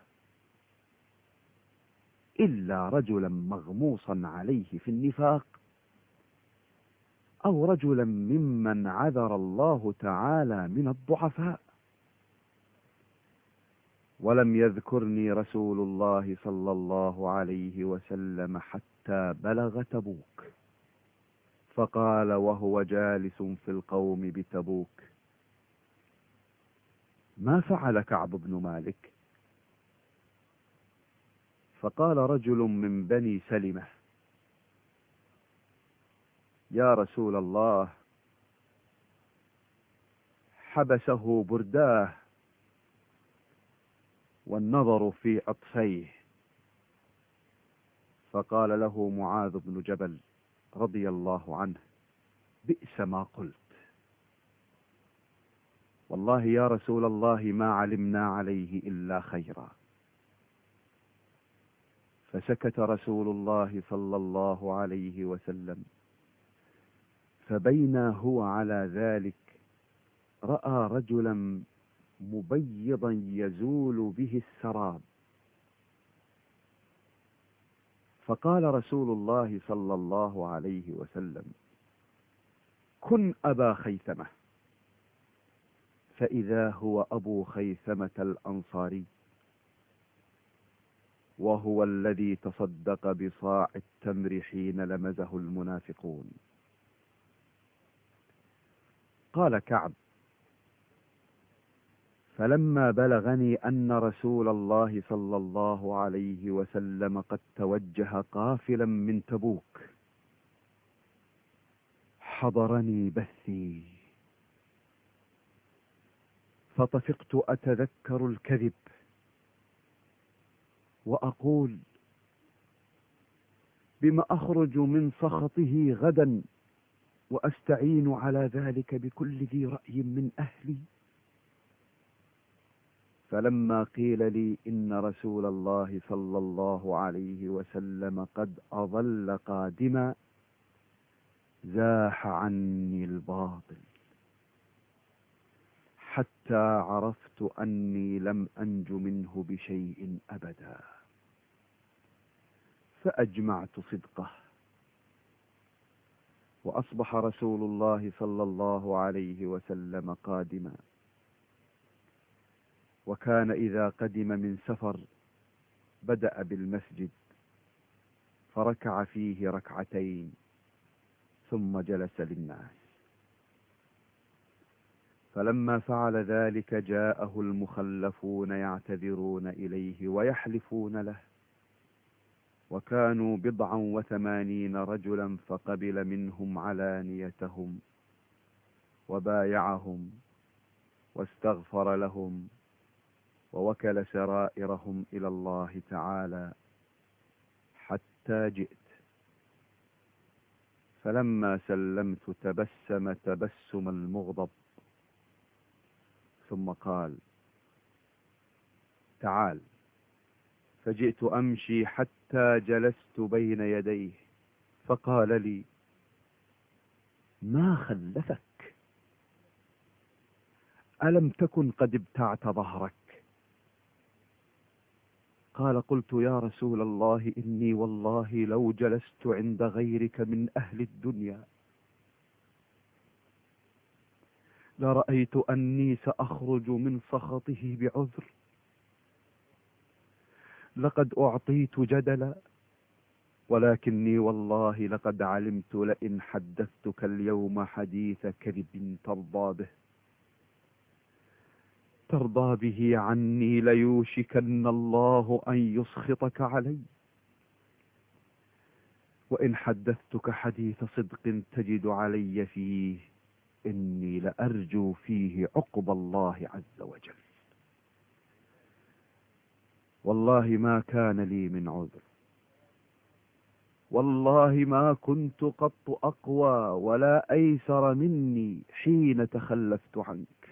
إلا رجلا مغموصا عليه في النفاق، أو رجلا ممن عذر الله تعالى من الضعفاء. ولم يذكرني رسول الله صلى الله عليه وسلم حتى بلغ تبوك، فقال وهو جالس في القوم بتبوك: ما فعل كعب بن مالك؟ فقال رجل من بني سلمة: يا رسول الله، حبسه برداه والنظر في عطفيه. فقال له معاذ بن جبل رضي الله عنه: بئس ما قلت، والله يا رسول الله ما علمنا عليه إلا خيرا. فسكت رسول الله صلى الله عليه وسلم، فبينا هو على ذلك رأى رجلا مبيضا يزول به السراب، فقال رسول الله صلى الله عليه وسلم: كن أبا خيثمة. فإذا هو أبو خيثمة الأنصاري، وهو الذي تصدق بصاع التمر حين لمزه المنافقون. قال كعب: فلما بلغني أن رسول الله صلى الله عليه وسلم قد توجه قافلا من تبوك، حضرني بثي، فطفقت أتذكر الكذب وأقول: بما أخرج من سخطه غدا وأستعين على ذلك بكل ذي رأي من أهلي. فلما قيل لي إن رسول الله صلى الله عليه وسلم قد أظل قادما، زاح عني الباطل حتى عرفت أني لم أنج منه بشيء أبدا، فأجمعت صدقه. وأصبح رسول الله صلى الله عليه وسلم قادما، وكان إذا قدم من سفر بدأ بالمسجد فركع فيه ركعتين ثم جلس للناس. فلما فعل ذلك جاءه المخلفون يعتذرون إليه ويحلفون له، وكانوا 89 رجلا، فقبل منهم علانيتهم وبايعهم واستغفر لهم ووكل سرائرهم إلى الله تعالى، حتى جئت فلما سلمت تبسم تبسم المغضب، ثم قال: تعال. فجئت أمشي حتى جلست بين يديه، فقال لي: ما خلفك؟ ألم تكن قد ابتعت ظهرك؟ قال: قلت يا رسول الله إني والله لو جلست عند غيرك من أهل الدنيا لرأيت أني سأخرج من سخطه بعذر. لقد أعطيت جدلا، ولكني والله لقد علمت لئن حدثتك اليوم حديث كذب ترضى به عني ليوشكن الله أن يسخطك علي، وإن حدثتك حديث صدق تجد علي فيه إني لأرجو فيه عقب الله عز وجل. والله ما كان لي من عذر، والله ما كنت قط أقوى ولا أيسر مني حين تخلفت عنك.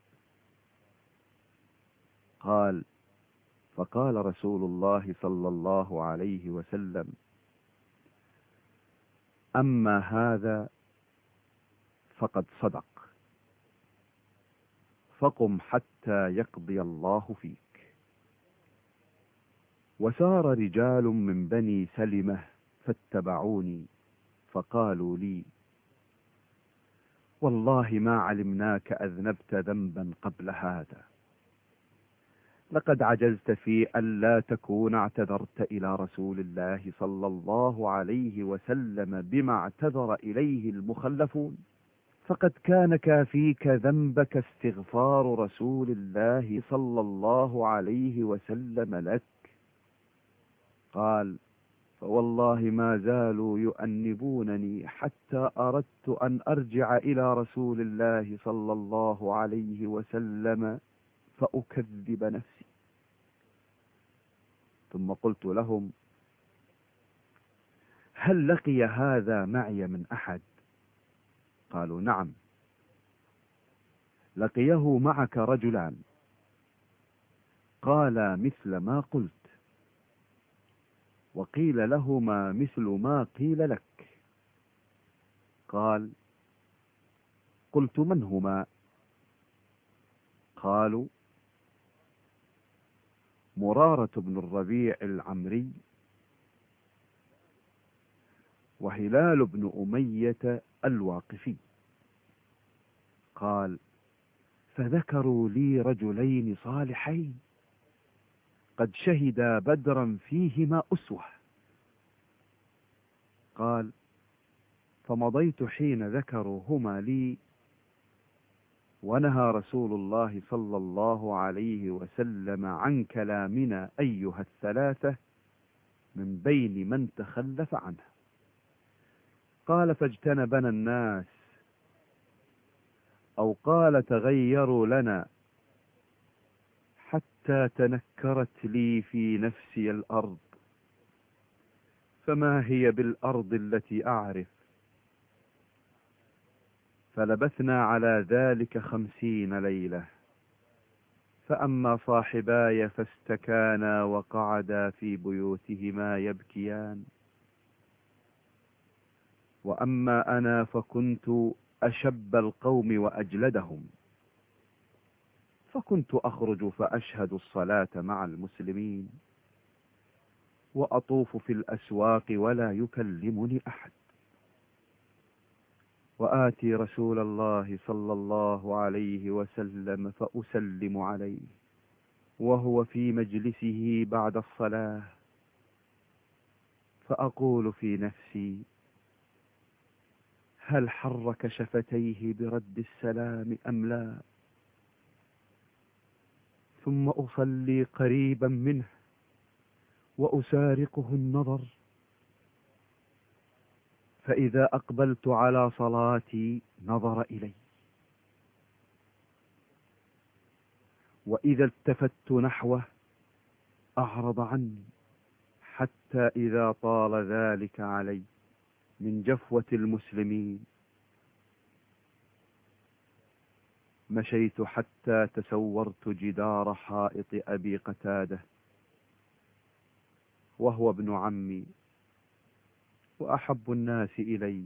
قال: فقال رسول الله صلى الله عليه وسلم: أما هذا فقد صدق، فقم حتى يقضي الله فيك. وسار رجال من بني سلمة فاتبعوني، فقالوا لي: والله ما علمناك أذنبت ذنبا قبل هذا، لقد عجزت في أن لا تكون اعتذرت إلى رسول الله صلى الله عليه وسلم بما اعتذر إليه المخلفون، فقد كان كافيك ذنبك استغفار رسول الله صلى الله عليه وسلم لك. قال: فوالله ما زالوا يؤنبونني حتى أردت أن أرجع إلى رسول الله صلى الله عليه وسلم فأكذب نفسي. ثم قلت لهم: هل لقي هذا معي من أحد؟ قالوا: نعم، لقيه معك رجلان قالا مثل ما قلت، وقيل لهما مثل ما قيل لك. قال: قلت: من هما؟ قالوا: مرارة بن الربيع العمري، وهلال بن أمية الواقفي. قال: فذكروا لي رجلين صالحين قد شهدا بدرا فيهما أسوة. قال: فمضيت حين ذكروهما لي، ونهى رسول الله صلى الله عليه وسلم عن كلامنا أيها الثلاثة من بين من تخلف عنه. قال: فاجتنبنا الناس، أو قال تغيروا لنا، حتى تنكرت لي في نفسي الأرض، فما هي بالأرض التي أعرف. فلبثنا على ذلك 50 ليلة. فأما صاحباي فاستكانا وقعدا في بيوتهما يبكيان، وأما أنا فكنت أشب القوم وأجلدهم، فكنت أخرج فأشهد الصلاة مع المسلمين، وأطوف في الأسواق ولا يكلمني أحد، وآتي رسول الله صلى الله عليه وسلم فأسلم عليه وهو في مجلسه بعد الصلاة، فأقول في نفسي: هل حرك شفتيه برد السلام أم لا؟ ثم أصلي قريبا منه وأسارقه النظر، فإذا أقبلت على صلاتي نظر إلي، وإذا التفت نحوه أعرض عني، حتى إذا طال ذلك علي من جفوة المسلمين، مشيت حتى تسورت جدار حائط أبي قتادة، وهو ابن عمي وأحب الناس إلي،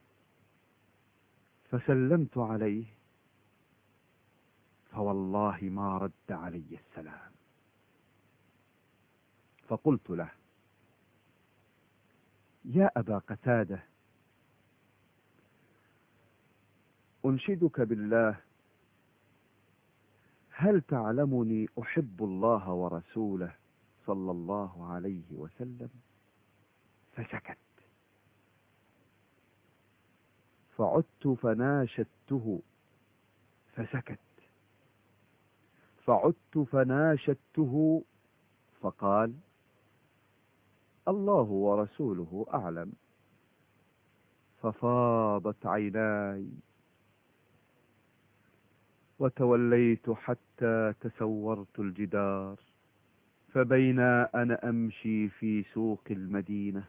فسلمت عليه، فوالله ما رد علي السلام. فقلت له: يا أبا قتادة، أنشدك بالله، هل تعلمني أحب الله ورسوله صلى الله عليه وسلم؟ فسكت. فعدت فناشدته فسكت. فعدت فناشدته فقال: الله ورسوله أعلم. ففاضت عيناي، وتوليت حتى تسورت الجدار. فبينا أنا أمشي في سوق المدينة،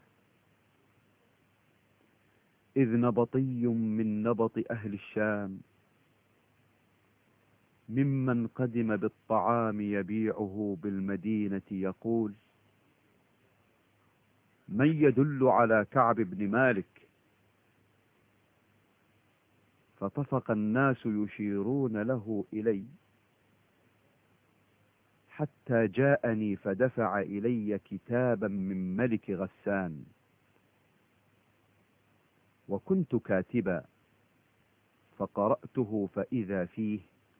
إذ نبطي من نبط أهل الشام ممن قدم بالطعام يبيعه بالمدينة يقول: من يدل على كعب بن مالك؟ فطفق الناس يشيرون له إلي، حتى جاءني فدفع إلي كتابا من ملك غسان، وكنت كاتبا، فقرأته فإذا فيه: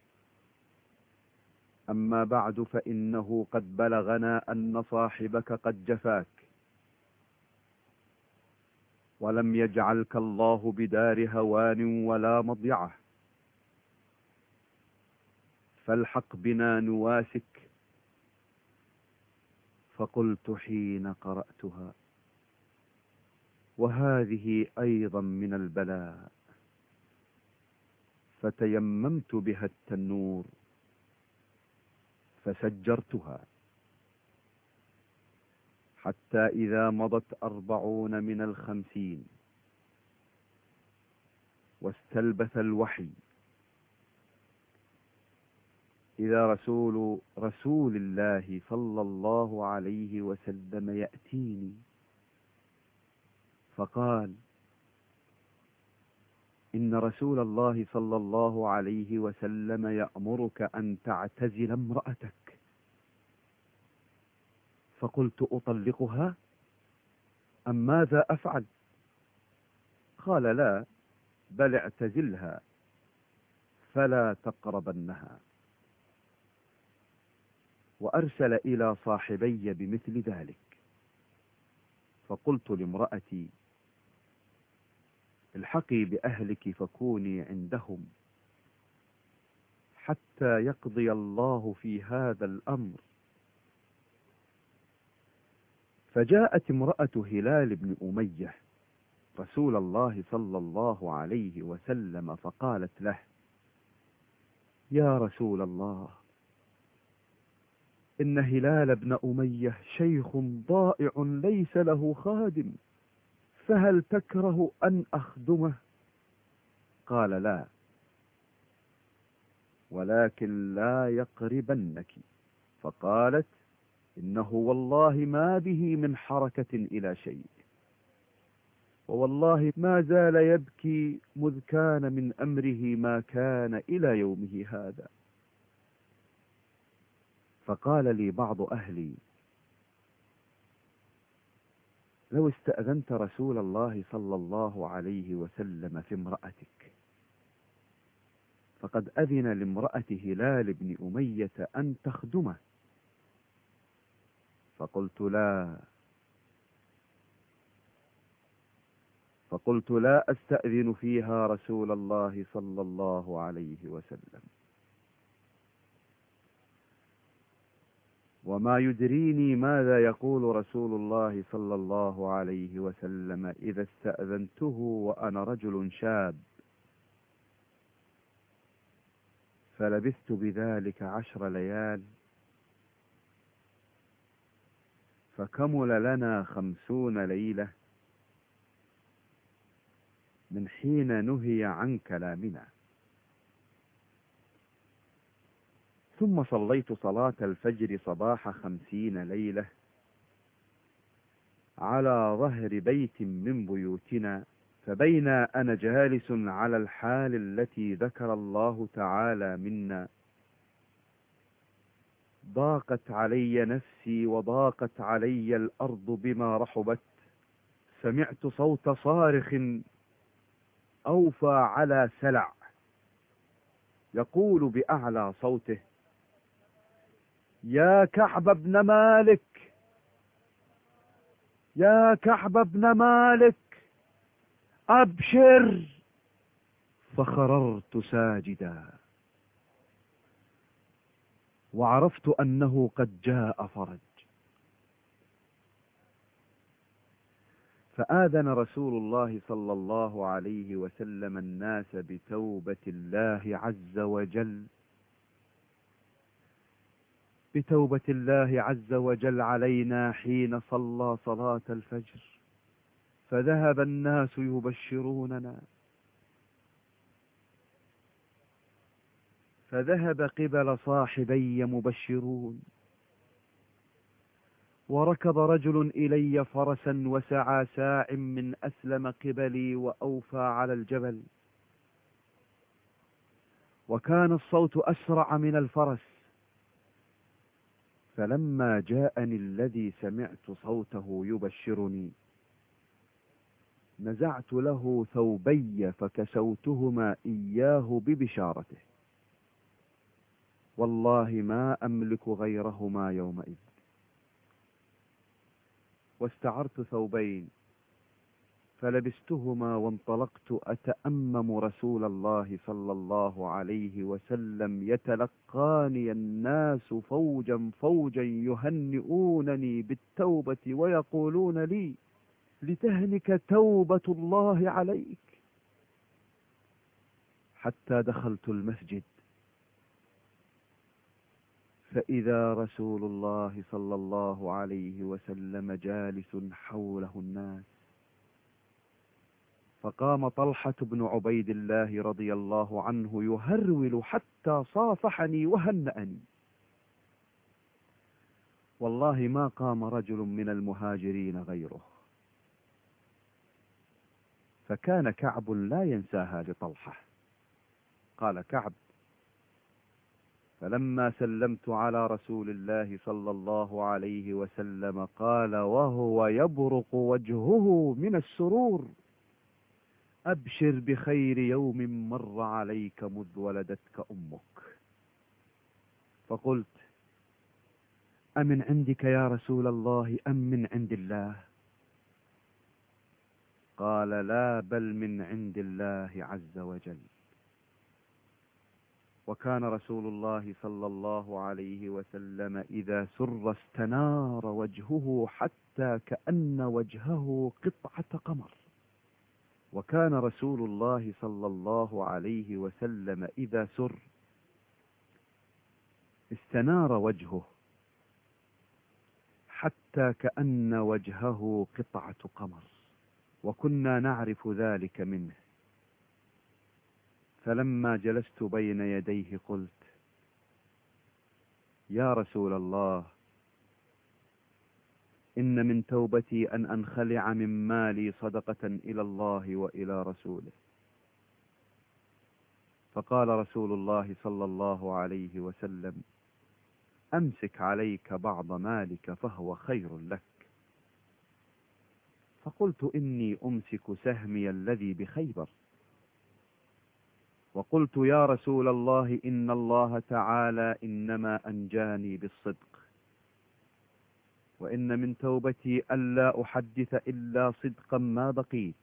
أما بعد، فإنه قد بلغنا أن صاحبك قد جفاك، ولم يجعلك الله بدار هوان ولا مضيعة، فالحق بنا نواسك. فقلت حين قرأتها: وهذه أيضا من البلاء. فتيممت بها التنور فسجرتها، حتى إذا مضت 40 من 50 واستلبث الوحي، إذا رسول الله صلى الله عليه وسلم يأتيني، فقال: إن رسول الله صلى الله عليه وسلم يأمرك أن تعتزل امرأتك. فقلت: أطلقها أم ماذا أفعل؟ قال: لا، بل اعتزلها فلا تقربنها. وأرسل إلى صاحبي بمثل ذلك. فقلت لامرأتي: الحقي بأهلك فكوني عندهم حتى يقضي الله في هذا الأمر. فجاءت امرأة هلال بن أمية رسول الله صلى الله عليه وسلم، فقالت له: يا رسول الله، إن هلال بن أمية شيخ ضائع ليس له خادم، فهل تكره أن أخدمه؟ قال: لا، ولكن لا يقربنك. فقالت: إنه والله ما به من حركة إلى شيء، ووالله ما زال يبكي مذ كان من أمره ما كان إلى يومه هذا. فقال لي بعض أهلي: لو استأذنت رسول الله صلى الله عليه وسلم في امرأتك، فقد أذن لامرأة هلال بن أمية أن تخدمه. فقلت: لا أستأذن فيها رسول الله صلى الله عليه وسلم، وما يدريني ماذا يقول رسول الله صلى الله عليه وسلم إذا استأذنته وأنا رجل شاب. فلبثت بذلك 10 ليال، فكمل لنا 50 ليلة، من حين نهي عن كلامنا. ثم صليت صلاة الفجر صباح 50 ليلة على ظهر بيت من بيوتنا، فبين أنا جالس على الحال التي ذكر الله تعالى منا ضاقت علي نفسي وضاقت علي الأرض بما رحبت، سمعت صوت صارخ أوفى على سلع يقول بأعلى صوته: يا كعب بن مالك، يا كعب بن مالك، أبشر. فخررت ساجدا وعرفت أنه قد جاء فرج. فآذن رسول الله صلى الله عليه وسلم الناس بتوبة الله عز وجل، بتوبة الله عز وجل علينا حين صلى صلاة الفجر، فذهب الناس يبشروننا، فذهب قبل صاحبي مبشرون، وركب رجل إلي فرسا وسعى ساع من أسلم قبلي وأوفى على الجبل، وكان الصوت أسرع من الفرس. فلما جاءني الذي سمعت صوته يبشرني نزعت له ثوبي فكسوتهما إياه ببشارته، والله ما أملك غيرهما يومئذ. واستعرت ثوبين فلبستهما وانطلقت أتأمم رسول الله صلى الله عليه وسلم، يتلقاني الناس فوجا فوجا يهنئونني بالتوبة ويقولون لي: لتهنك توبة الله عليك. حتى دخلت المسجد فإذا رسول الله صلى الله عليه وسلم جالس حوله الناس، فقام طلحة بن عبيد الله رضي الله عنه يهرول حتى صافحني وهنأني. والله ما قام رجل من المهاجرين غيره، فكان كعب لا ينساها لطلحة. قال كعب: فلما سلمت على رسول الله صلى الله عليه وسلم قال وهو يبرق وجهه من السرور: أبشر بخير يوم مر عليك مذ ولدتك أمك. فقلت: أمن عندك يا رسول الله أم من عند الله؟ قال: لا، بل من عند الله عز وجل. وكان رسول الله صلى الله عليه وسلم إذا سر استنار وجهه حتى كأن وجهه قطعة قمر. وكان رسول الله صلى الله عليه وسلم إذا سر استنار وجهه حتى كأن وجهه قطعة قمر، وكنا نعرف ذلك منه. فلما جلست بين يديه قلت: يا رسول الله، إن من توبتي أن أنخلع من مالي صدقة إلى الله وإلى رسوله. فقال رسول الله صلى الله عليه وسلم: أمسك عليك بعض مالك فهو خير لك. فقلت: إني أمسك سهمي الذي بخيبر. وقلت: يا رسول الله، إن الله تعالى إنما أنجاني بالصدق، وإن من توبتي ألا أحدث إلا صدقا ما بقيت،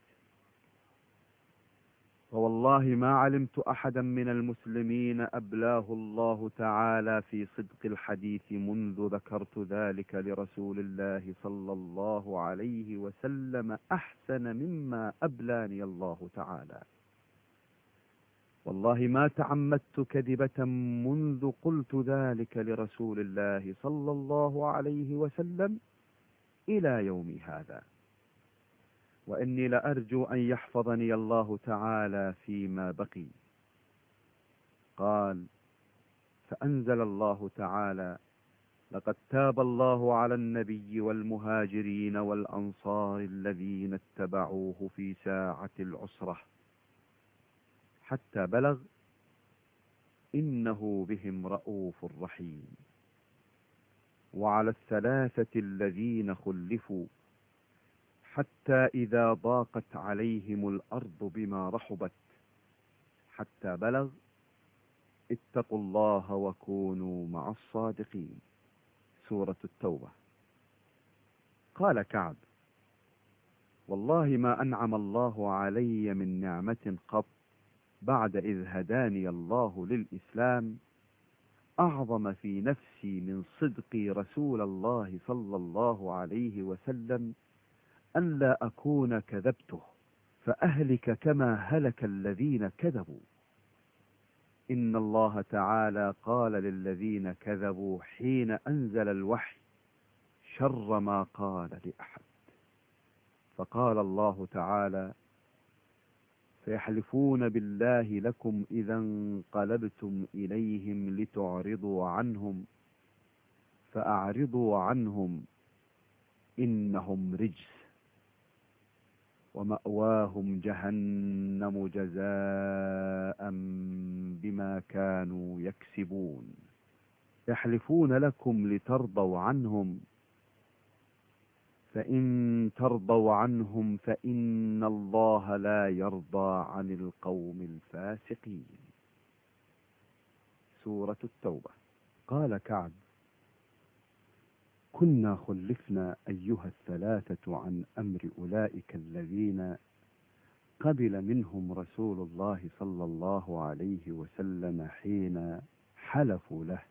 فوالله ما علمت أحدا من المسلمين أبلاه الله تعالى في صدق الحديث منذ ذكرت ذلك لرسول الله صلى الله عليه وسلم أحسن مما أبلاني الله تعالى. والله ما تعمدت كذبة منذ قلت ذلك لرسول الله صلى الله عليه وسلم إلى يومي هذا. وإني لأرجو أن يحفظني الله تعالى فيما بقي. قال: فأنزل الله تعالى: لقد تاب الله على النبي والمهاجرين والأنصار الذين اتبعوه في ساعة العسرة حتى بلغ إنه بهم رءوف رحيم. وعلى الثلاثة الذين خلفوا حتى إذا ضاقت عليهم الأرض بما رحبت حتى بلغ اتقوا الله وكونوا مع الصادقين. سورة التوبة. قال كعب: والله ما أنعم الله علي من نعمة قط بعد إذ هداني الله للإسلام أعظم في نفسي من صدقي رسول الله صلى الله عليه وسلم أن لا أكون كذبته فأهلك كما هلك الذين كذبوا. إن الله تعالى قال للذين كذبوا حين أنزل الوحي شر ما قال لأحد. فقال الله تعالى: فيحلفون بالله لكم إذا انقلبتم إليهم لتعرضوا عنهم فأعرضوا عنهم إنهم رجس ومأواهم جهنم جزاء بما كانوا يكسبون. يحلفون لكم لترضوا عنهم فإن ترضوا عنهم فإن الله لا يرضى عن القوم الفاسقين. سورة التوبة. قال كعب: كنا خلفنا أيها الثلاثة عن أمر أولئك الذين قبل منهم رسول الله صلى الله عليه وسلم حين حلفوا له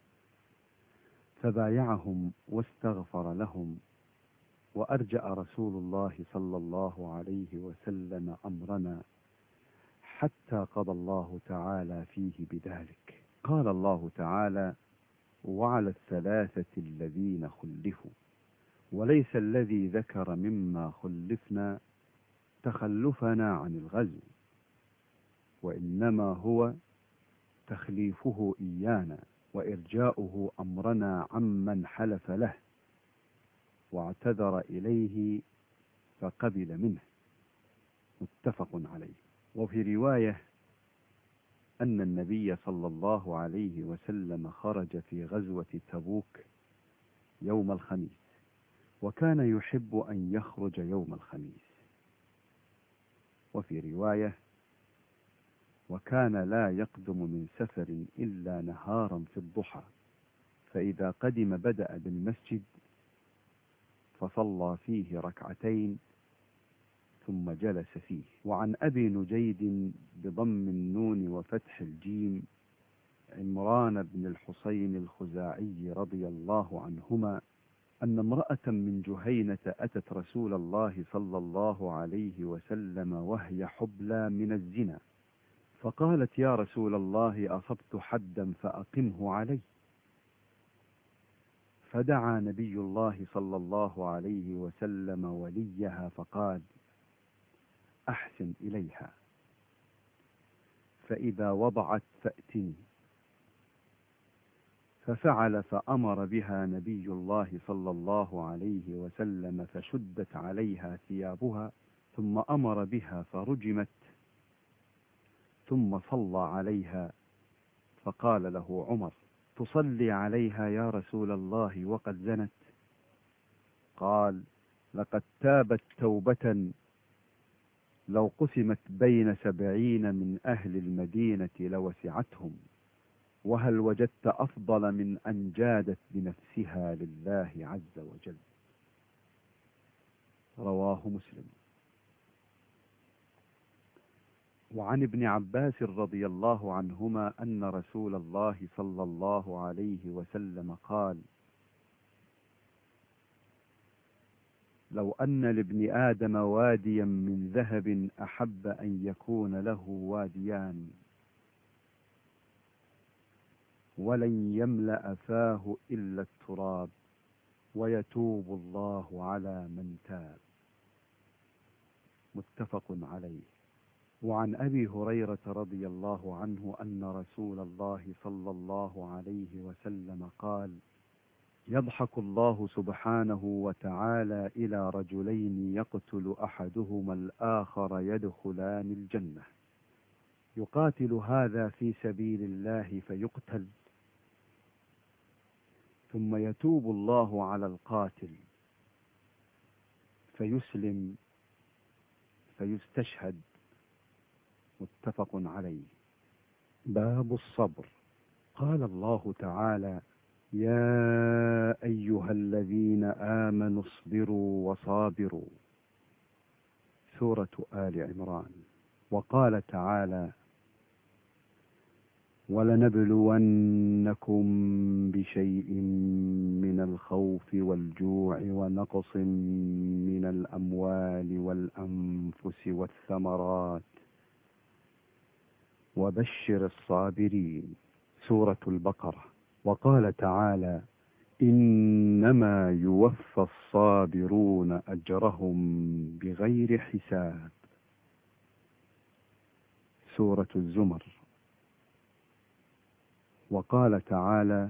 فبايعهم واستغفر لهم، وأرجأ رسول الله صلى الله عليه وسلم أمرنا حتى قضى الله تعالى فيه بذلك. قال الله تعالى: وعلى الثلاثة الذين خلفوا. وليس الذي ذكر مما خلفنا تخلفنا عن الغزو، وإنما هو تخليفه إيانا وإرجاؤه أمرنا عمن حلف له واعتذر إليه فقبل منه. متفق عليه. وفي رواية أن النبي صلى الله عليه وسلم خرج في غزوة تبوك يوم الخميس، وكان يحب أن يخرج يوم الخميس. وفي رواية: وكان لا يقدم من سفر إلا نهارا في الضحى، فإذا قدم بدأ بالمسجد فصلى فيه ركعتين ثم جلس فيه. وعن أبي نجيد بضم النون وفتح الجيم عمران بن الحصين الخزاعي رضي الله عنهما أن امرأة من جهينة أتت رسول الله صلى الله عليه وسلم وهي حبلى من الزنا، فقالت: يا رسول الله، أصبت حدا فأقمه علي. فدعا نبي الله صلى الله عليه وسلم وليها فقال: أحسن إليها، فإذا وضعت فأتني. ففعل، فأمر بها نبي الله صلى الله عليه وسلم فشدت عليها ثيابها، ثم أمر بها فرجمت، ثم صلى عليها. فقال له عمر: تصلي عليها يا رسول الله وقد زنت؟ قال: لقد تابت توبة لو قسمت بين 70 من أهل المدينة لوسعتهم، وهل وجدت أفضل من أن جادت بنفسها لله عز وجل. رواه مسلم. وعن ابن عباس رضي الله عنهما أن رسول الله صلى الله عليه وسلم قال: لو أن لابن آدم واديا من ذهب أحب أن يكون له واديان، ولن يملأ فاه إلا التراب، ويتوب الله على من تاب. متفق عليه. وعن أبي هريرة رضي الله عنه أن رسول الله صلى الله عليه وسلم قال: يضحك الله سبحانه وتعالى إلى رجلين يقتل أحدهما الآخر يدخلان الجنة، يقاتل هذا في سبيل الله فيقتل، ثم يتوب الله على القاتل فيسلم فيستشهد. متفق عليه. باب الصبر. قال الله تعالى: يا أيها الذين آمنوا اصبروا وصابروا. سورة آل عمران. وقال تعالى: ولنبلونكم بشيء من الخوف والجوع ونقص من الأموال والأنفس والثمرات وبشر الصابرين. سورة البقرة. وقال تعالى: إنما يوفى الصابرون أجرهم بغير حساب. سورة الزمر. وقال تعالى: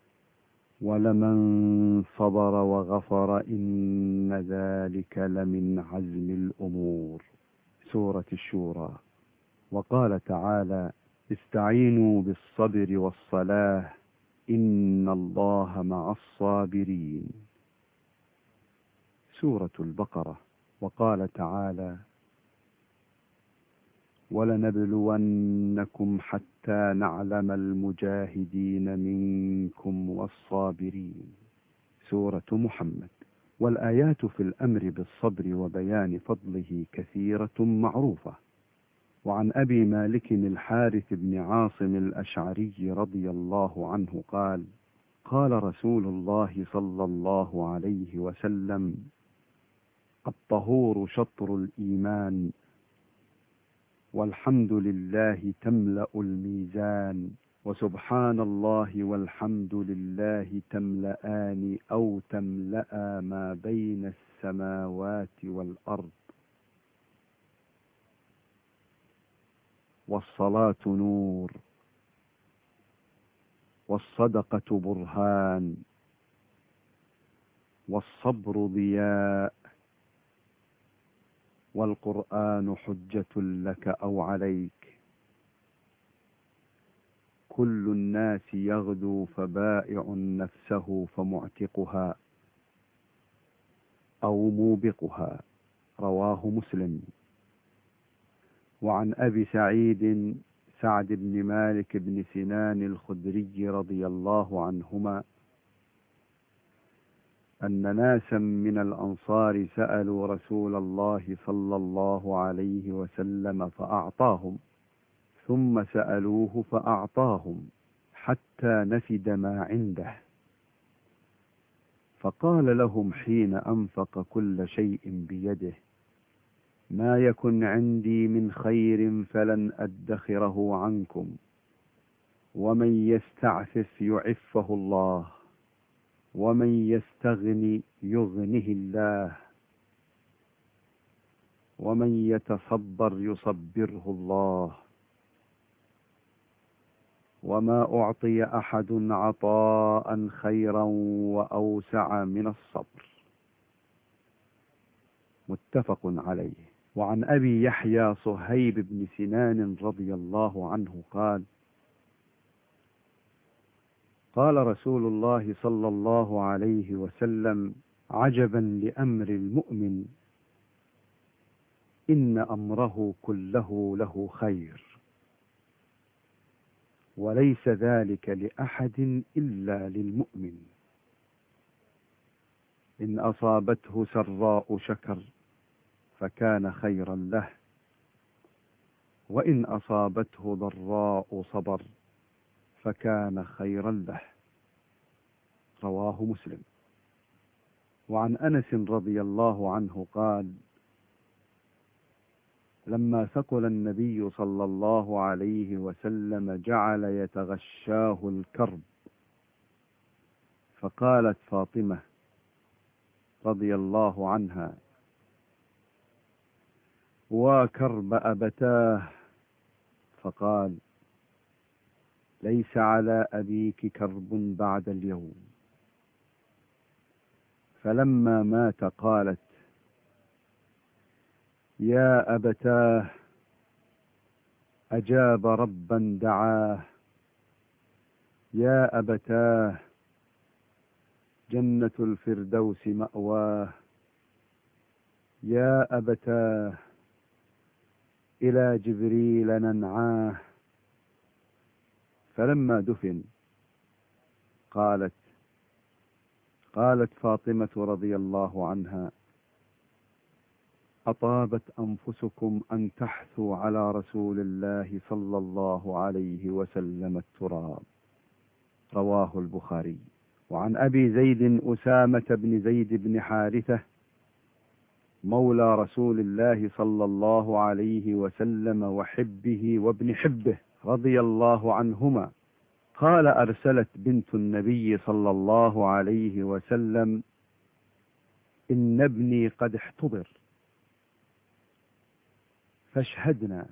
ولمن صبر وغفر إن ذلك لمن عزم الأمور. سورة الشورى. وقال تعالى: استعينوا بالصبر والصلاة إن الله مع الصابرين. سورة البقرة. وقال تعالى: ولنبلونكم حتى نعلم المجاهدين منكم والصابرين. سورة محمد. والآيات في الأمر بالصبر وبيان فضله كثيرة معروفة. وعن أبي مالك الحارث بن عاصم الأشعري رضي الله عنه قال: قال رسول الله صلى الله عليه وسلم: الطهور شطر الإيمان، والحمد لله تملأ الميزان، وسبحان الله والحمد لله تملأان أو تملأ ما بين السماوات والأرض. والصلاة نور، والصدقة برهان، والصبر ضياء، والقرآن حجة لك أو عليك. كل الناس يغدو فبائع نفسه فمعتقها أو موبقها. رواه مسلم. وعن أبي سعيد سعد بن مالك بن سنان الخدري رضي الله عنهما أن ناسا من الأنصار سألوا رسول الله صلى الله عليه وسلم فأعطاهم، ثم سألوه فأعطاهم حتى نفد ما عنده، فقال لهم حين أنفق كل شيء بيده: ما يكن عندي من خير فلن أدخره عنكم، ومن يستعفف يعفه الله، ومن يستغن يغنه الله، ومن يتصبر يصبره الله. وما أعطي أحد عطاء خيرا وأوسع من الصبر. متفق عليه. وعن أبي يحيى صهيب بن سنان رضي الله عنه قال: قال رسول الله صلى الله عليه وسلم: عجبا لأمر المؤمن، إن أمره كله له خير، وليس ذلك لأحد إلا للمؤمن. إن أصابته سراء شكر فكان خيرا له، وإن أصابته ضراء صبر فكان خيرا له. رواه مسلم. وعن أنس رضي الله عنه قال: لما ثقل النبي صلى الله عليه وسلم جعل يتغشاه الكرب، فقالت فاطمة رضي الله عنها: وكرب أبتاه. فقال: ليس على أبيك كرب بعد اليوم. فلما مات قالت: يا أبتاه، أجاب ربا دعاه. يا أبتاه، جنة الفردوس مأواه. يا أبتاه، إلى جبريل ننعاه. فلما دفن قالت فاطمة رضي الله عنها: أطابت أنفسكم أن تحثوا على رسول الله صلى الله عليه وسلم التراب. رواه البخاري. وعن أبي زيد أسامة بن زيد بن حارثة مولى رسول الله صلى الله عليه وسلم وحبه وابن حبه رضي الله عنهما قال: أرسلت بنت النبي صلى الله عليه وسلم: إن ابني قد احتضر فاشهدنا.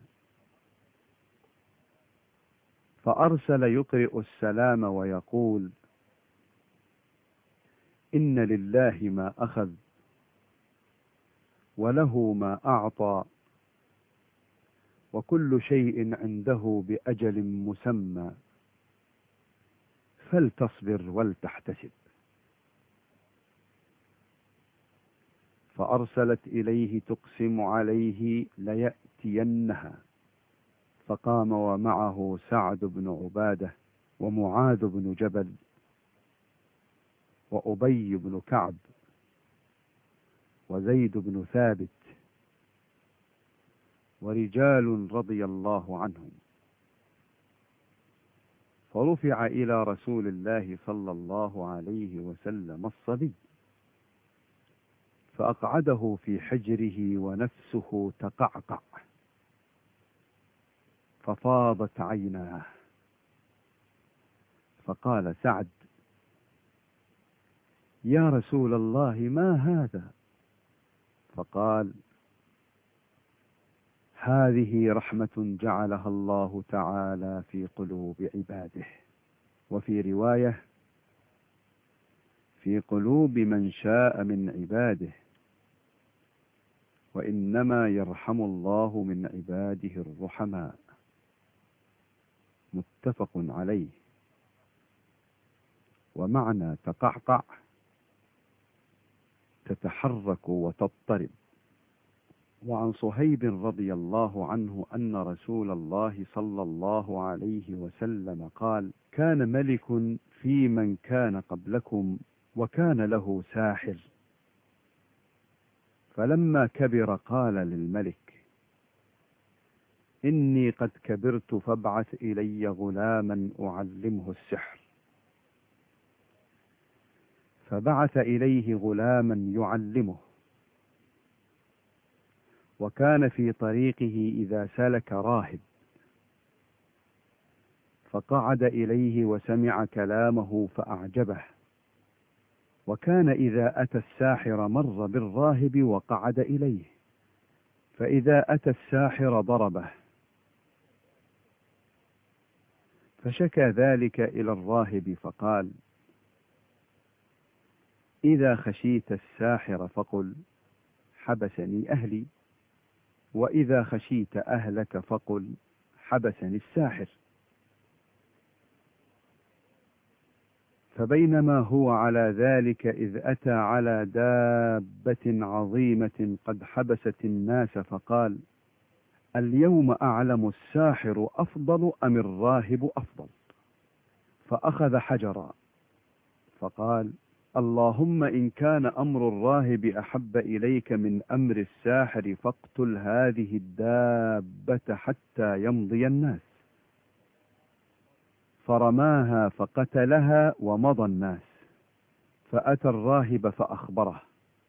فأرسل يقرئ السلام ويقول: إن لله ما أخذ وله ما أعطى وكل شيء عنده بأجل مسمى فلتصبر ولتحتسب. فأرسلت إليه تقسم عليه ليأتينها، فقام ومعه سعد بن عبادة ومعاذ بن جبل وأبي بن كعب وزيد بن ثابت ورجال رضي الله عنهم. فرفع إلى رسول الله صلى الله عليه وسلم الصبي، فأقعده في حجره ونفسه تقعقع، ففاضت عيناه. فقال سعد: يا رسول الله، ما هذا؟ فقال: هذه رحمة جعلها الله تعالى في قلوب عباده، وفي رواية: في قلوب من شاء من عباده، وإنما يرحم الله من عباده الرحماء. متفق عليه. ومعنى تقعقع: تتحرك وتضطرب. وعن صهيب رضي الله عنه أن رسول الله صلى الله عليه وسلم قال: كان ملك في من كان قبلكم وكان له ساحر، فلما كبر قال للملك: إني قد كبرت فابعث إلي غلاما أعلمه السحر. فبعث إليه غلاما يعلمه. وكان في طريقه إذا سلك راهب فقعد إليه وسمع كلامه فأعجبه، وكان إذا أتى الساحر مر بالراهب وقعد إليه، فإذا أتى الساحر ضربه. فشكى ذلك إلى الراهب فقال: إذا خشيت الساحر فقل: حبسني أهلي، وإذا خشيت أهلك فقل: حبسني الساحر. فبينما هو على ذلك إذ أتى على دابة عظيمة قد حبست الناس، فقال: اليوم أعلم الساحر أفضل أم الراهب أفضل؟ فأخذ حجرا فقال: اللهم إن كان أمر الراهب أحب إليك من أمر الساحر فاقتل هذه الدابة حتى يمضي الناس. فرماها فقتلها ومضى الناس. فأتى الراهب فأخبره،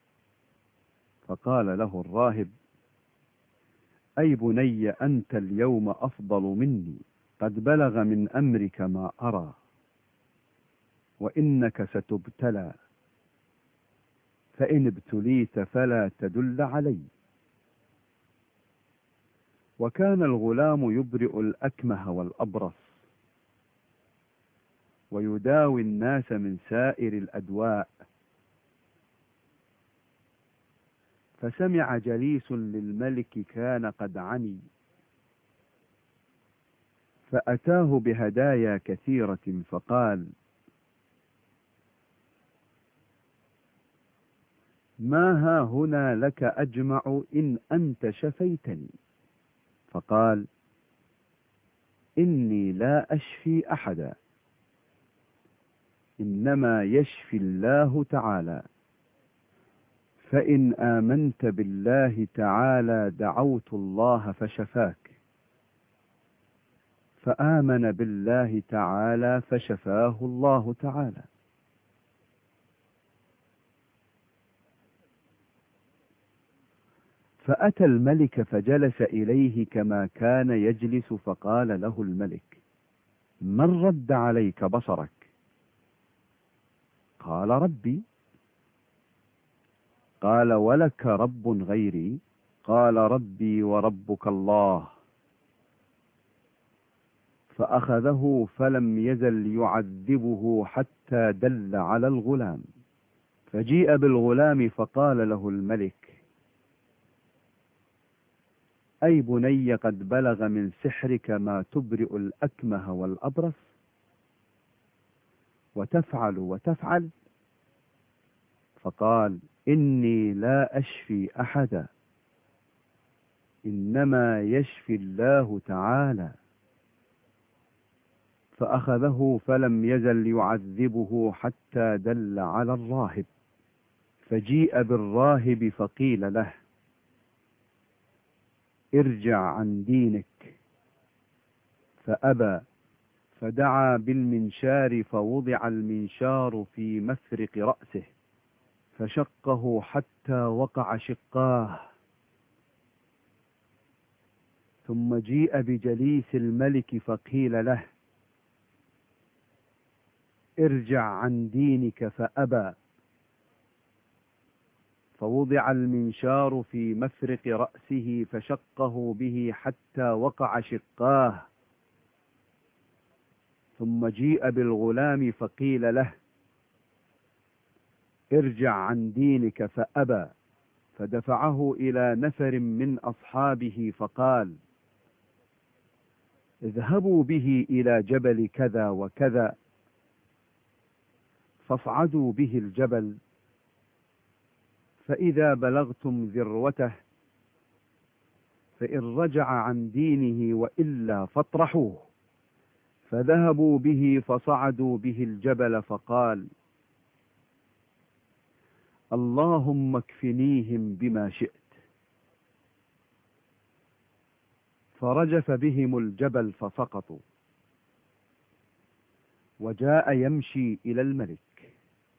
فقال له الراهب: أي بني، أنت اليوم أفضل مني، قد بلغ من أمرك ما أرى، وإنك ستبتلى، فإن ابتليت فلا تدل علي. وكان الغلام يبرئ الأكمه والأبرص، ويداوي الناس من سائر الأدواء. فسمع جليس للملك كان قد عمي، فأتاه بهدايا كثيرة، فقال: ما ها هنا لك أجمع إن أنت شفيتني؟ فقال: إني لا أشفي أحدا، إنما يشفي الله تعالى. فإن آمنت بالله تعالى دعوت الله فشفاك. فآمن بالله تعالى فشفاه الله تعالى. فأتى الملك فجلس إليه كما كان يجلس، فقال له الملك: من رد عليك بصرك؟ قال: ربي. قال: ولك رب غيري؟ قال: ربي وربك الله. فأخذه فلم يزل يعذبه حتى دل على الغلام. فجيء بالغلام فقال له الملك: أي بني، قد بلغ من سحرك ما تبرئ الأكمه والأبرص وتفعل وتفعل؟ فقال: إني لا أشفي أحدا، إنما يشفي الله تعالى. فأخذه فلم يزل يعذبه حتى دل على الراهب. فجيء بالراهب فقيل له: ارجع عن دينك. فأبى، فدعا بالمنشار فوضع المنشار في مفرق رأسه فشقه حتى وقع شقاه. ثم جيء بجليس الملك فقيل له: ارجع عن دينك. فأبى، فوضع المنشار في مفرق رأسه فشقه به حتى وقع شقاه. ثم جيء بالغلام فقيل له: ارجع عن دينك. فأبى، فدفعه إلى نفر من أصحابه فقال: اذهبوا به إلى جبل كذا وكذا، فاصعدوا به الجبل، فإذا بلغتم ذروته فإن رجع عن دينه وإلا فاطرحوه. فذهبوا به فصعدوا به الجبل، فقال: اللهم اكفنيهم بما شئت. فرجف بهم الجبل فسقطوا. وجاء يمشي إلى الملك،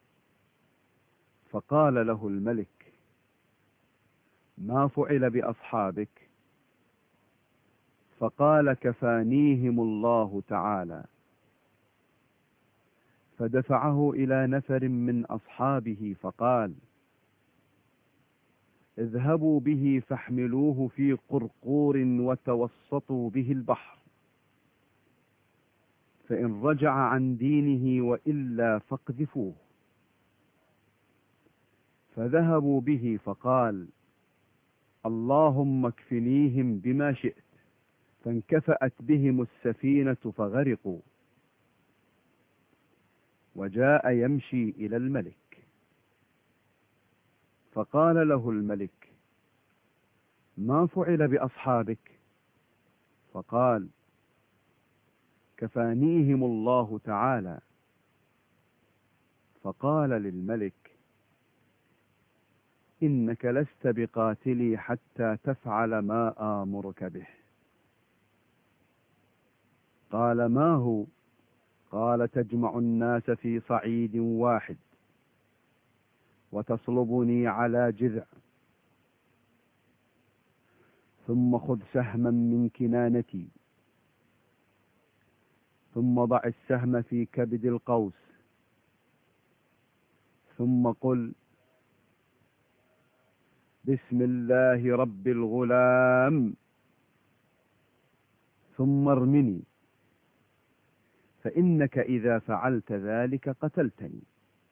فقال له الملك: ما فعل بأصحابك؟ فقال: كفانيهم الله تعالى. فدفعه إلى نفر من أصحابه فقال: اذهبوا به فاحملوه في قرقور وتوسطوا به البحر، فإن رجع عن دينه وإلا فاقذفوه. فذهبوا به فقال: اللهم اكفنيهم بما شئت. فانكفأت بهم السفينة فغرقوا. وجاء يمشي إلى الملك، فقال له الملك: ما فعل بأصحابك؟ فقال: كفانيهم الله تعالى. فقال للملك: إنك لست بقاتلي حتى تفعل ما آمرك به. قال: ما هو؟ قال: تجمع الناس في صعيد واحد وتصلبني على جذع، ثم خذ سهما من كنانتي، ثم ضع السهم في كبد القوس، ثم قل: بسم الله رب الغلام. ثم ارمني، فإنك إذا فعلت ذلك قتلتني.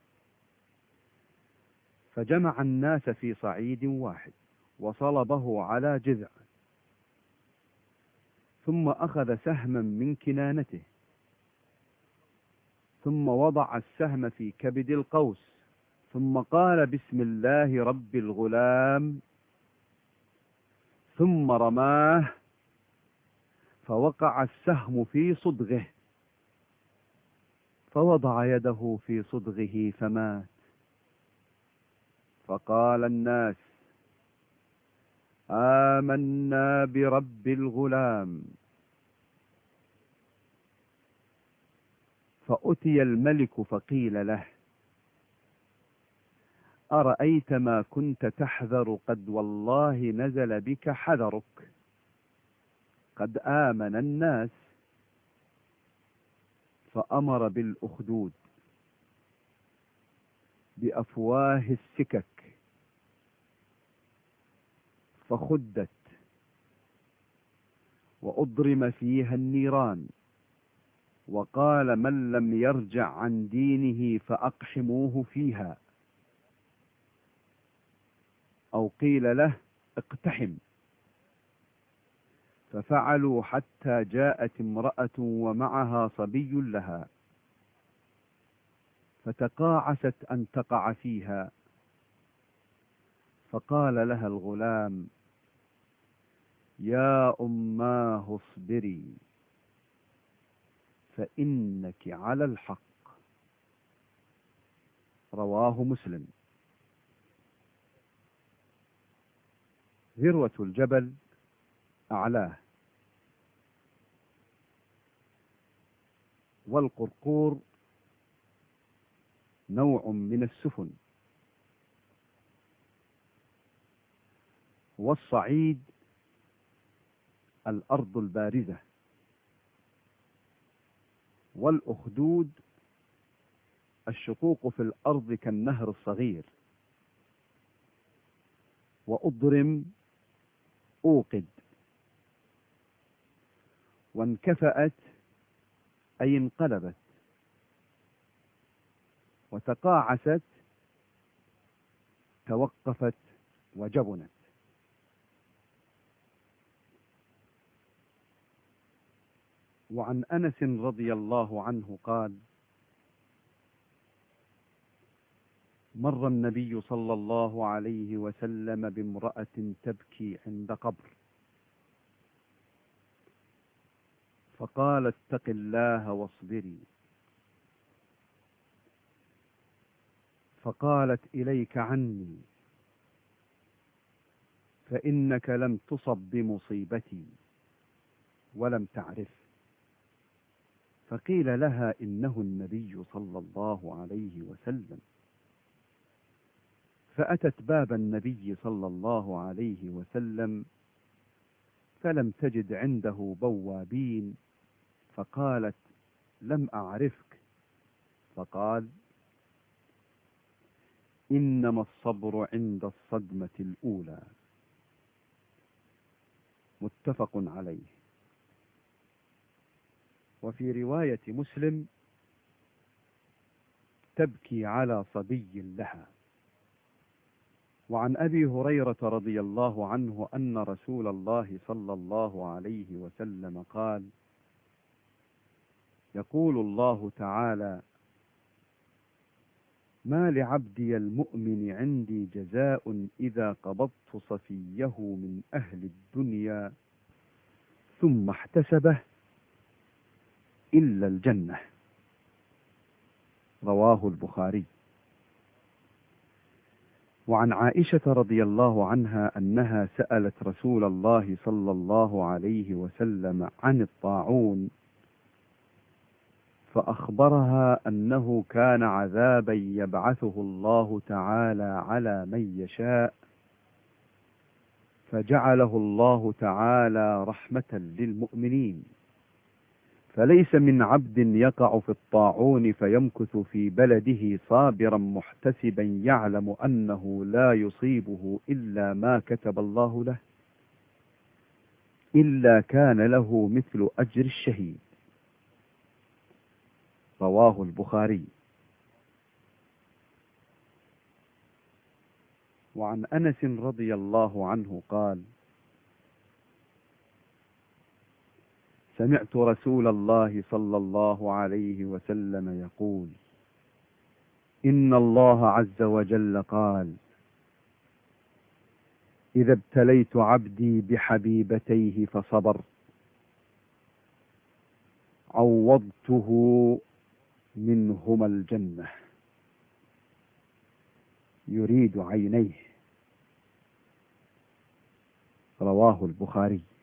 فجمع الناس في صعيد واحد وصلبه على جذع، ثم أخذ سهما من كنانته، ثم وضع السهم في كبد القوس، ثم قال بسم الله رب الغلام، ثم رماه فوقع السهم في صدغه، فوضع يده في صدغه فمات. فقال الناس آمنا برب الغلام. فأتي الملك فقيل له أرأيت ما كنت تحذر قد والله نزل بك حذرك، قد آمن الناس. فأمر بالأخدود بأفواه السكك فخدت وأضرم فيها النيران، وقال من لم يرجع عن دينه فأقحموه فيها، أو قيل له اقتحم. ففعلوا حتى جاءت امرأة ومعها صبي لها، فتقاعست أن تقع فيها، فقال لها الغلام يا أماه اصبري فإنك على الحق. رواه مسلم. ذروة الجبل أعلاه، والقرقور نوع من السفن، والصعيد الأرض البارزة، والأخدود الشقوق في الأرض كالنهر الصغير. وأضرم أوقد، وانكفأت أي انقلبت، وتقاعست توقفت وجبنت. وعن أنس رضي الله عنه قال مر النبي صلى الله عليه وسلم بامرأة تبكي عند قبر، فقال اتق الله واصبري، فقالت إليك عني، فإنك لم تصب بمصيبتي ولم تعرف. فقيل لها إنه النبي صلى الله عليه وسلم، فأتت باب النبي صلى الله عليه وسلم فلم تجد عنده بوابين، فقالت لم أعرفك، فقال إنما الصبر عند الصدمة الأولى. متفق عليه. وفي رواية مسلم تبكي على صبي لها. وعن أبي هريرة رضي الله عنه أن رسول الله صلى الله عليه وسلم قال يقول الله تعالى ما لعبدي المؤمن عندي جزاء إذا قبضت صفيه من أهل الدنيا ثم احتسبه إلا الجنة. رواه البخاري. وعن عائشة رضي الله عنها أنها سألت رسول الله صلى الله عليه وسلم عن الطاعون، فأخبرها أنه كان عذابا يبعثه الله تعالى على من يشاء، فجعله الله تعالى رحمة للمؤمنين، فليس من عبد يقع في الطاعون فيمكث في بلده صابرا محتسبا يعلم أنه لا يصيبه إلا ما كتب الله له، إلا كان له مثل أجر الشهيد. رواه البخاري. وعن أنس رضي الله عنه قال: سمعت رسول الله صلى الله عليه وسلم يقول: إن الله عز وجل قال: إذا ابتليت عبدي بحبيبتيه فصبر عوضته منهما الجنة، يريد عينيه. رواه البخاري.